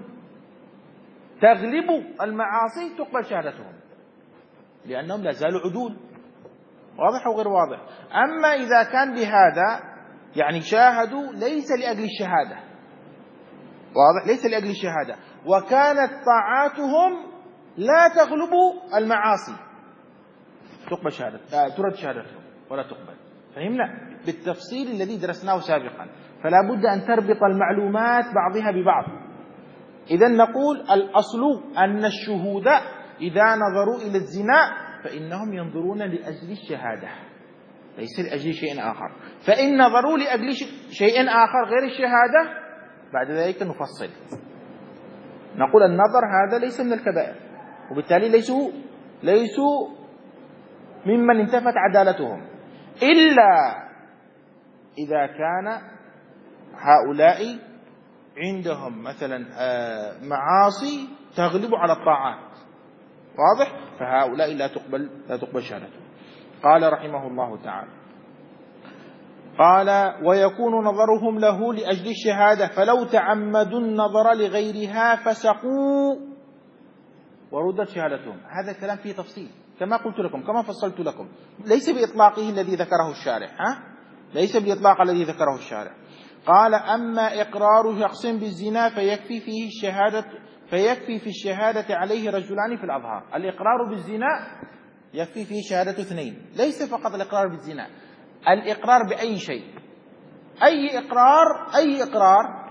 تغلب المعاصي تقبل شهادتهم، لأنهم لا زالوا عدول. واضح أو غير واضح؟ أما إذا كان بهذا يعني شاهدوا ليس لأجل الشهادة، واضح، ليس لأجل الشهادة، وكانت طاعاتهم لا تغلب المعاصي، تقبل شهادة ترد شهادتهم ولا تقبل. فهمنا بالتفصيل الذي درسناه سابقا. فلا بد أن تربط المعلومات بعضها ببعض. إذن نقول الأصل أن الشهود إذا نظروا إلى الزنا فإنهم ينظرون لأجل الشهادة ليس لأجل شيء آخر. فإن نظروا لأجل شيء آخر غير الشهادة بعد ذلك نفصل، نقول النظر هذا ليس من الكبائر، وبالتالي ليسوا ليسوا ممن انتفت عدالتهم، إلا إذا كان هؤلاء عندهم مثلا معاصي تغلب على الطاعات، واضح؟ فهؤلاء لا تقبل لا تقبل شهادتهم. قال رحمه الله تعالى: قال: ويكون نظرهم له لأجل الشهادة، فلو تعمدوا النظر لغيرها فسقوا وردت شهادتهم. هذا الكلام فيه تفصيل كما قلت لكم، كما فصلت لكم، ليس بإطلاقه الذي ذكره الشارح، ها؟ ليس بإطلاق الذي ذكره الشارح. قال: أما إقرار شخص بالزنا فيكفي فيه الشهادة فيكفي في الشهادة عليه رجلان في الأظهار. الإقرار بالزنا يكفي فيه شهادة اثنين، ليس فقط الإقرار بالزنا، الإقرار بأي شيء، أي إقرار أي إقرار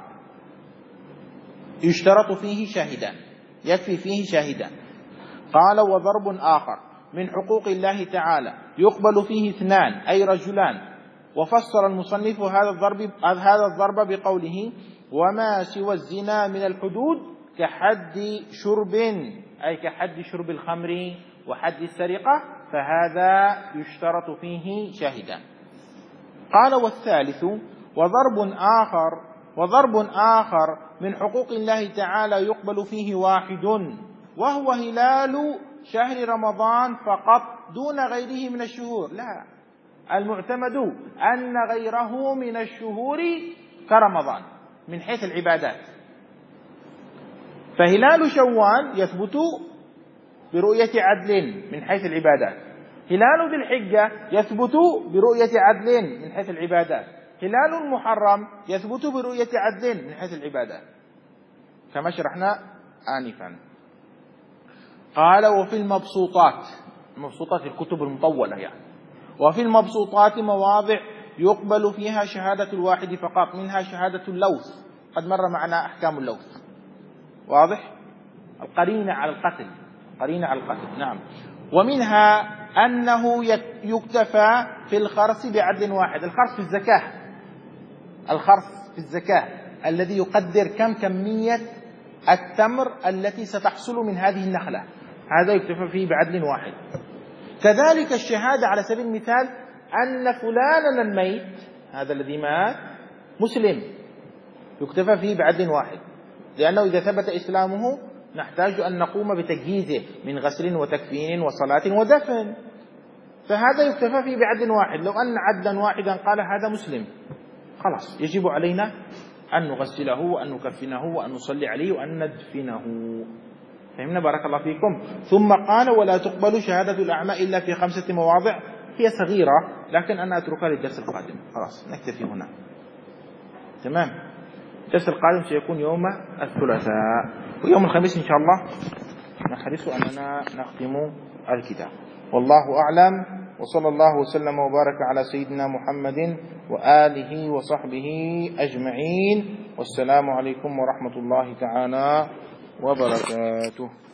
يشترط فيه شاهدان، يكفي فيه شاهدان. قال: وضرب آخر من حقوق الله تعالى يقبل فيه اثنان أي رجلان. وفسر المصنف هذا الضرب هذا الضرب بقوله: وما سوى الزنا من الحدود كحد شرب، أي كحد شرب الخمر وحد السرقة، فهذا يشترط فيه شاهدان. قال: والثالث وضرب آخر وضرب آخر من حقوق الله تعالى يقبل فيه واحد، وهو هلال شهر رمضان فقط دون غيره من الشهور. لا، المعتمد أن غيره من الشهور كرمضان من حيث العبادات. فهلال شوال يثبت برؤية عدل من حيث العبادات، هلال ذي الحجة يثبت برؤية عدل من حيث العبادات، هلال المحرم يثبت برؤية عدل من حيث العبادات كما شرحنا آنفا. قال وفي المبسوطات، مبسوطات الكتب المطولة يعني، وفي المبسوطات مواضع يقبل فيها شهادة الواحد فقط، منها شهادة اللوث، قد مر معنا أحكام اللوث، واضح؟ القرينة على القتل، قرينة على القتل، نعم. ومنها أنه يكتفى في الخرس بعدل واحد، الخرس في الزكاة، الخرس في الزكاة الذي يقدر كم كمية التمر التي ستحصل من هذه النخلة، هذا يكتفى فيه بعدل واحد. كذلك الشهادة على سبيل المثال أن فلانا الميت، هذا الذي مات مسلم، يكتفى فيه بعدل واحد، لأنه إذا ثبت إسلامه نحتاج أن نقوم بتجهيزه من غسل وتكفين وصلاة ودفن، فهذا يكتفى فيه بعدل واحد. لو أن عدلا واحدا قال هذا مسلم خلاص يجب علينا أن نغسله وأن نكفنه وأن نصلي عليه وأن ندفنه. فهمنا بارك الله فيكم. ثم قال ولا تقبل شهادة الأعمى إلا في خمسة مواضع، هي صغيرة لكن أنا أتركها للدرس القادم، خلاص نكتفي هنا. تمام. الدرس القادم سيكون يوم الثلاثاء، ويوم الخميس إن شاء الله نحرص أننا نختم الكتاب. والله أعلم، وصلى الله وسلم وبارك على سيدنا محمد وآله وصحبه أجمعين، والسلام عليكم ورحمة الله تعالى وبركاته.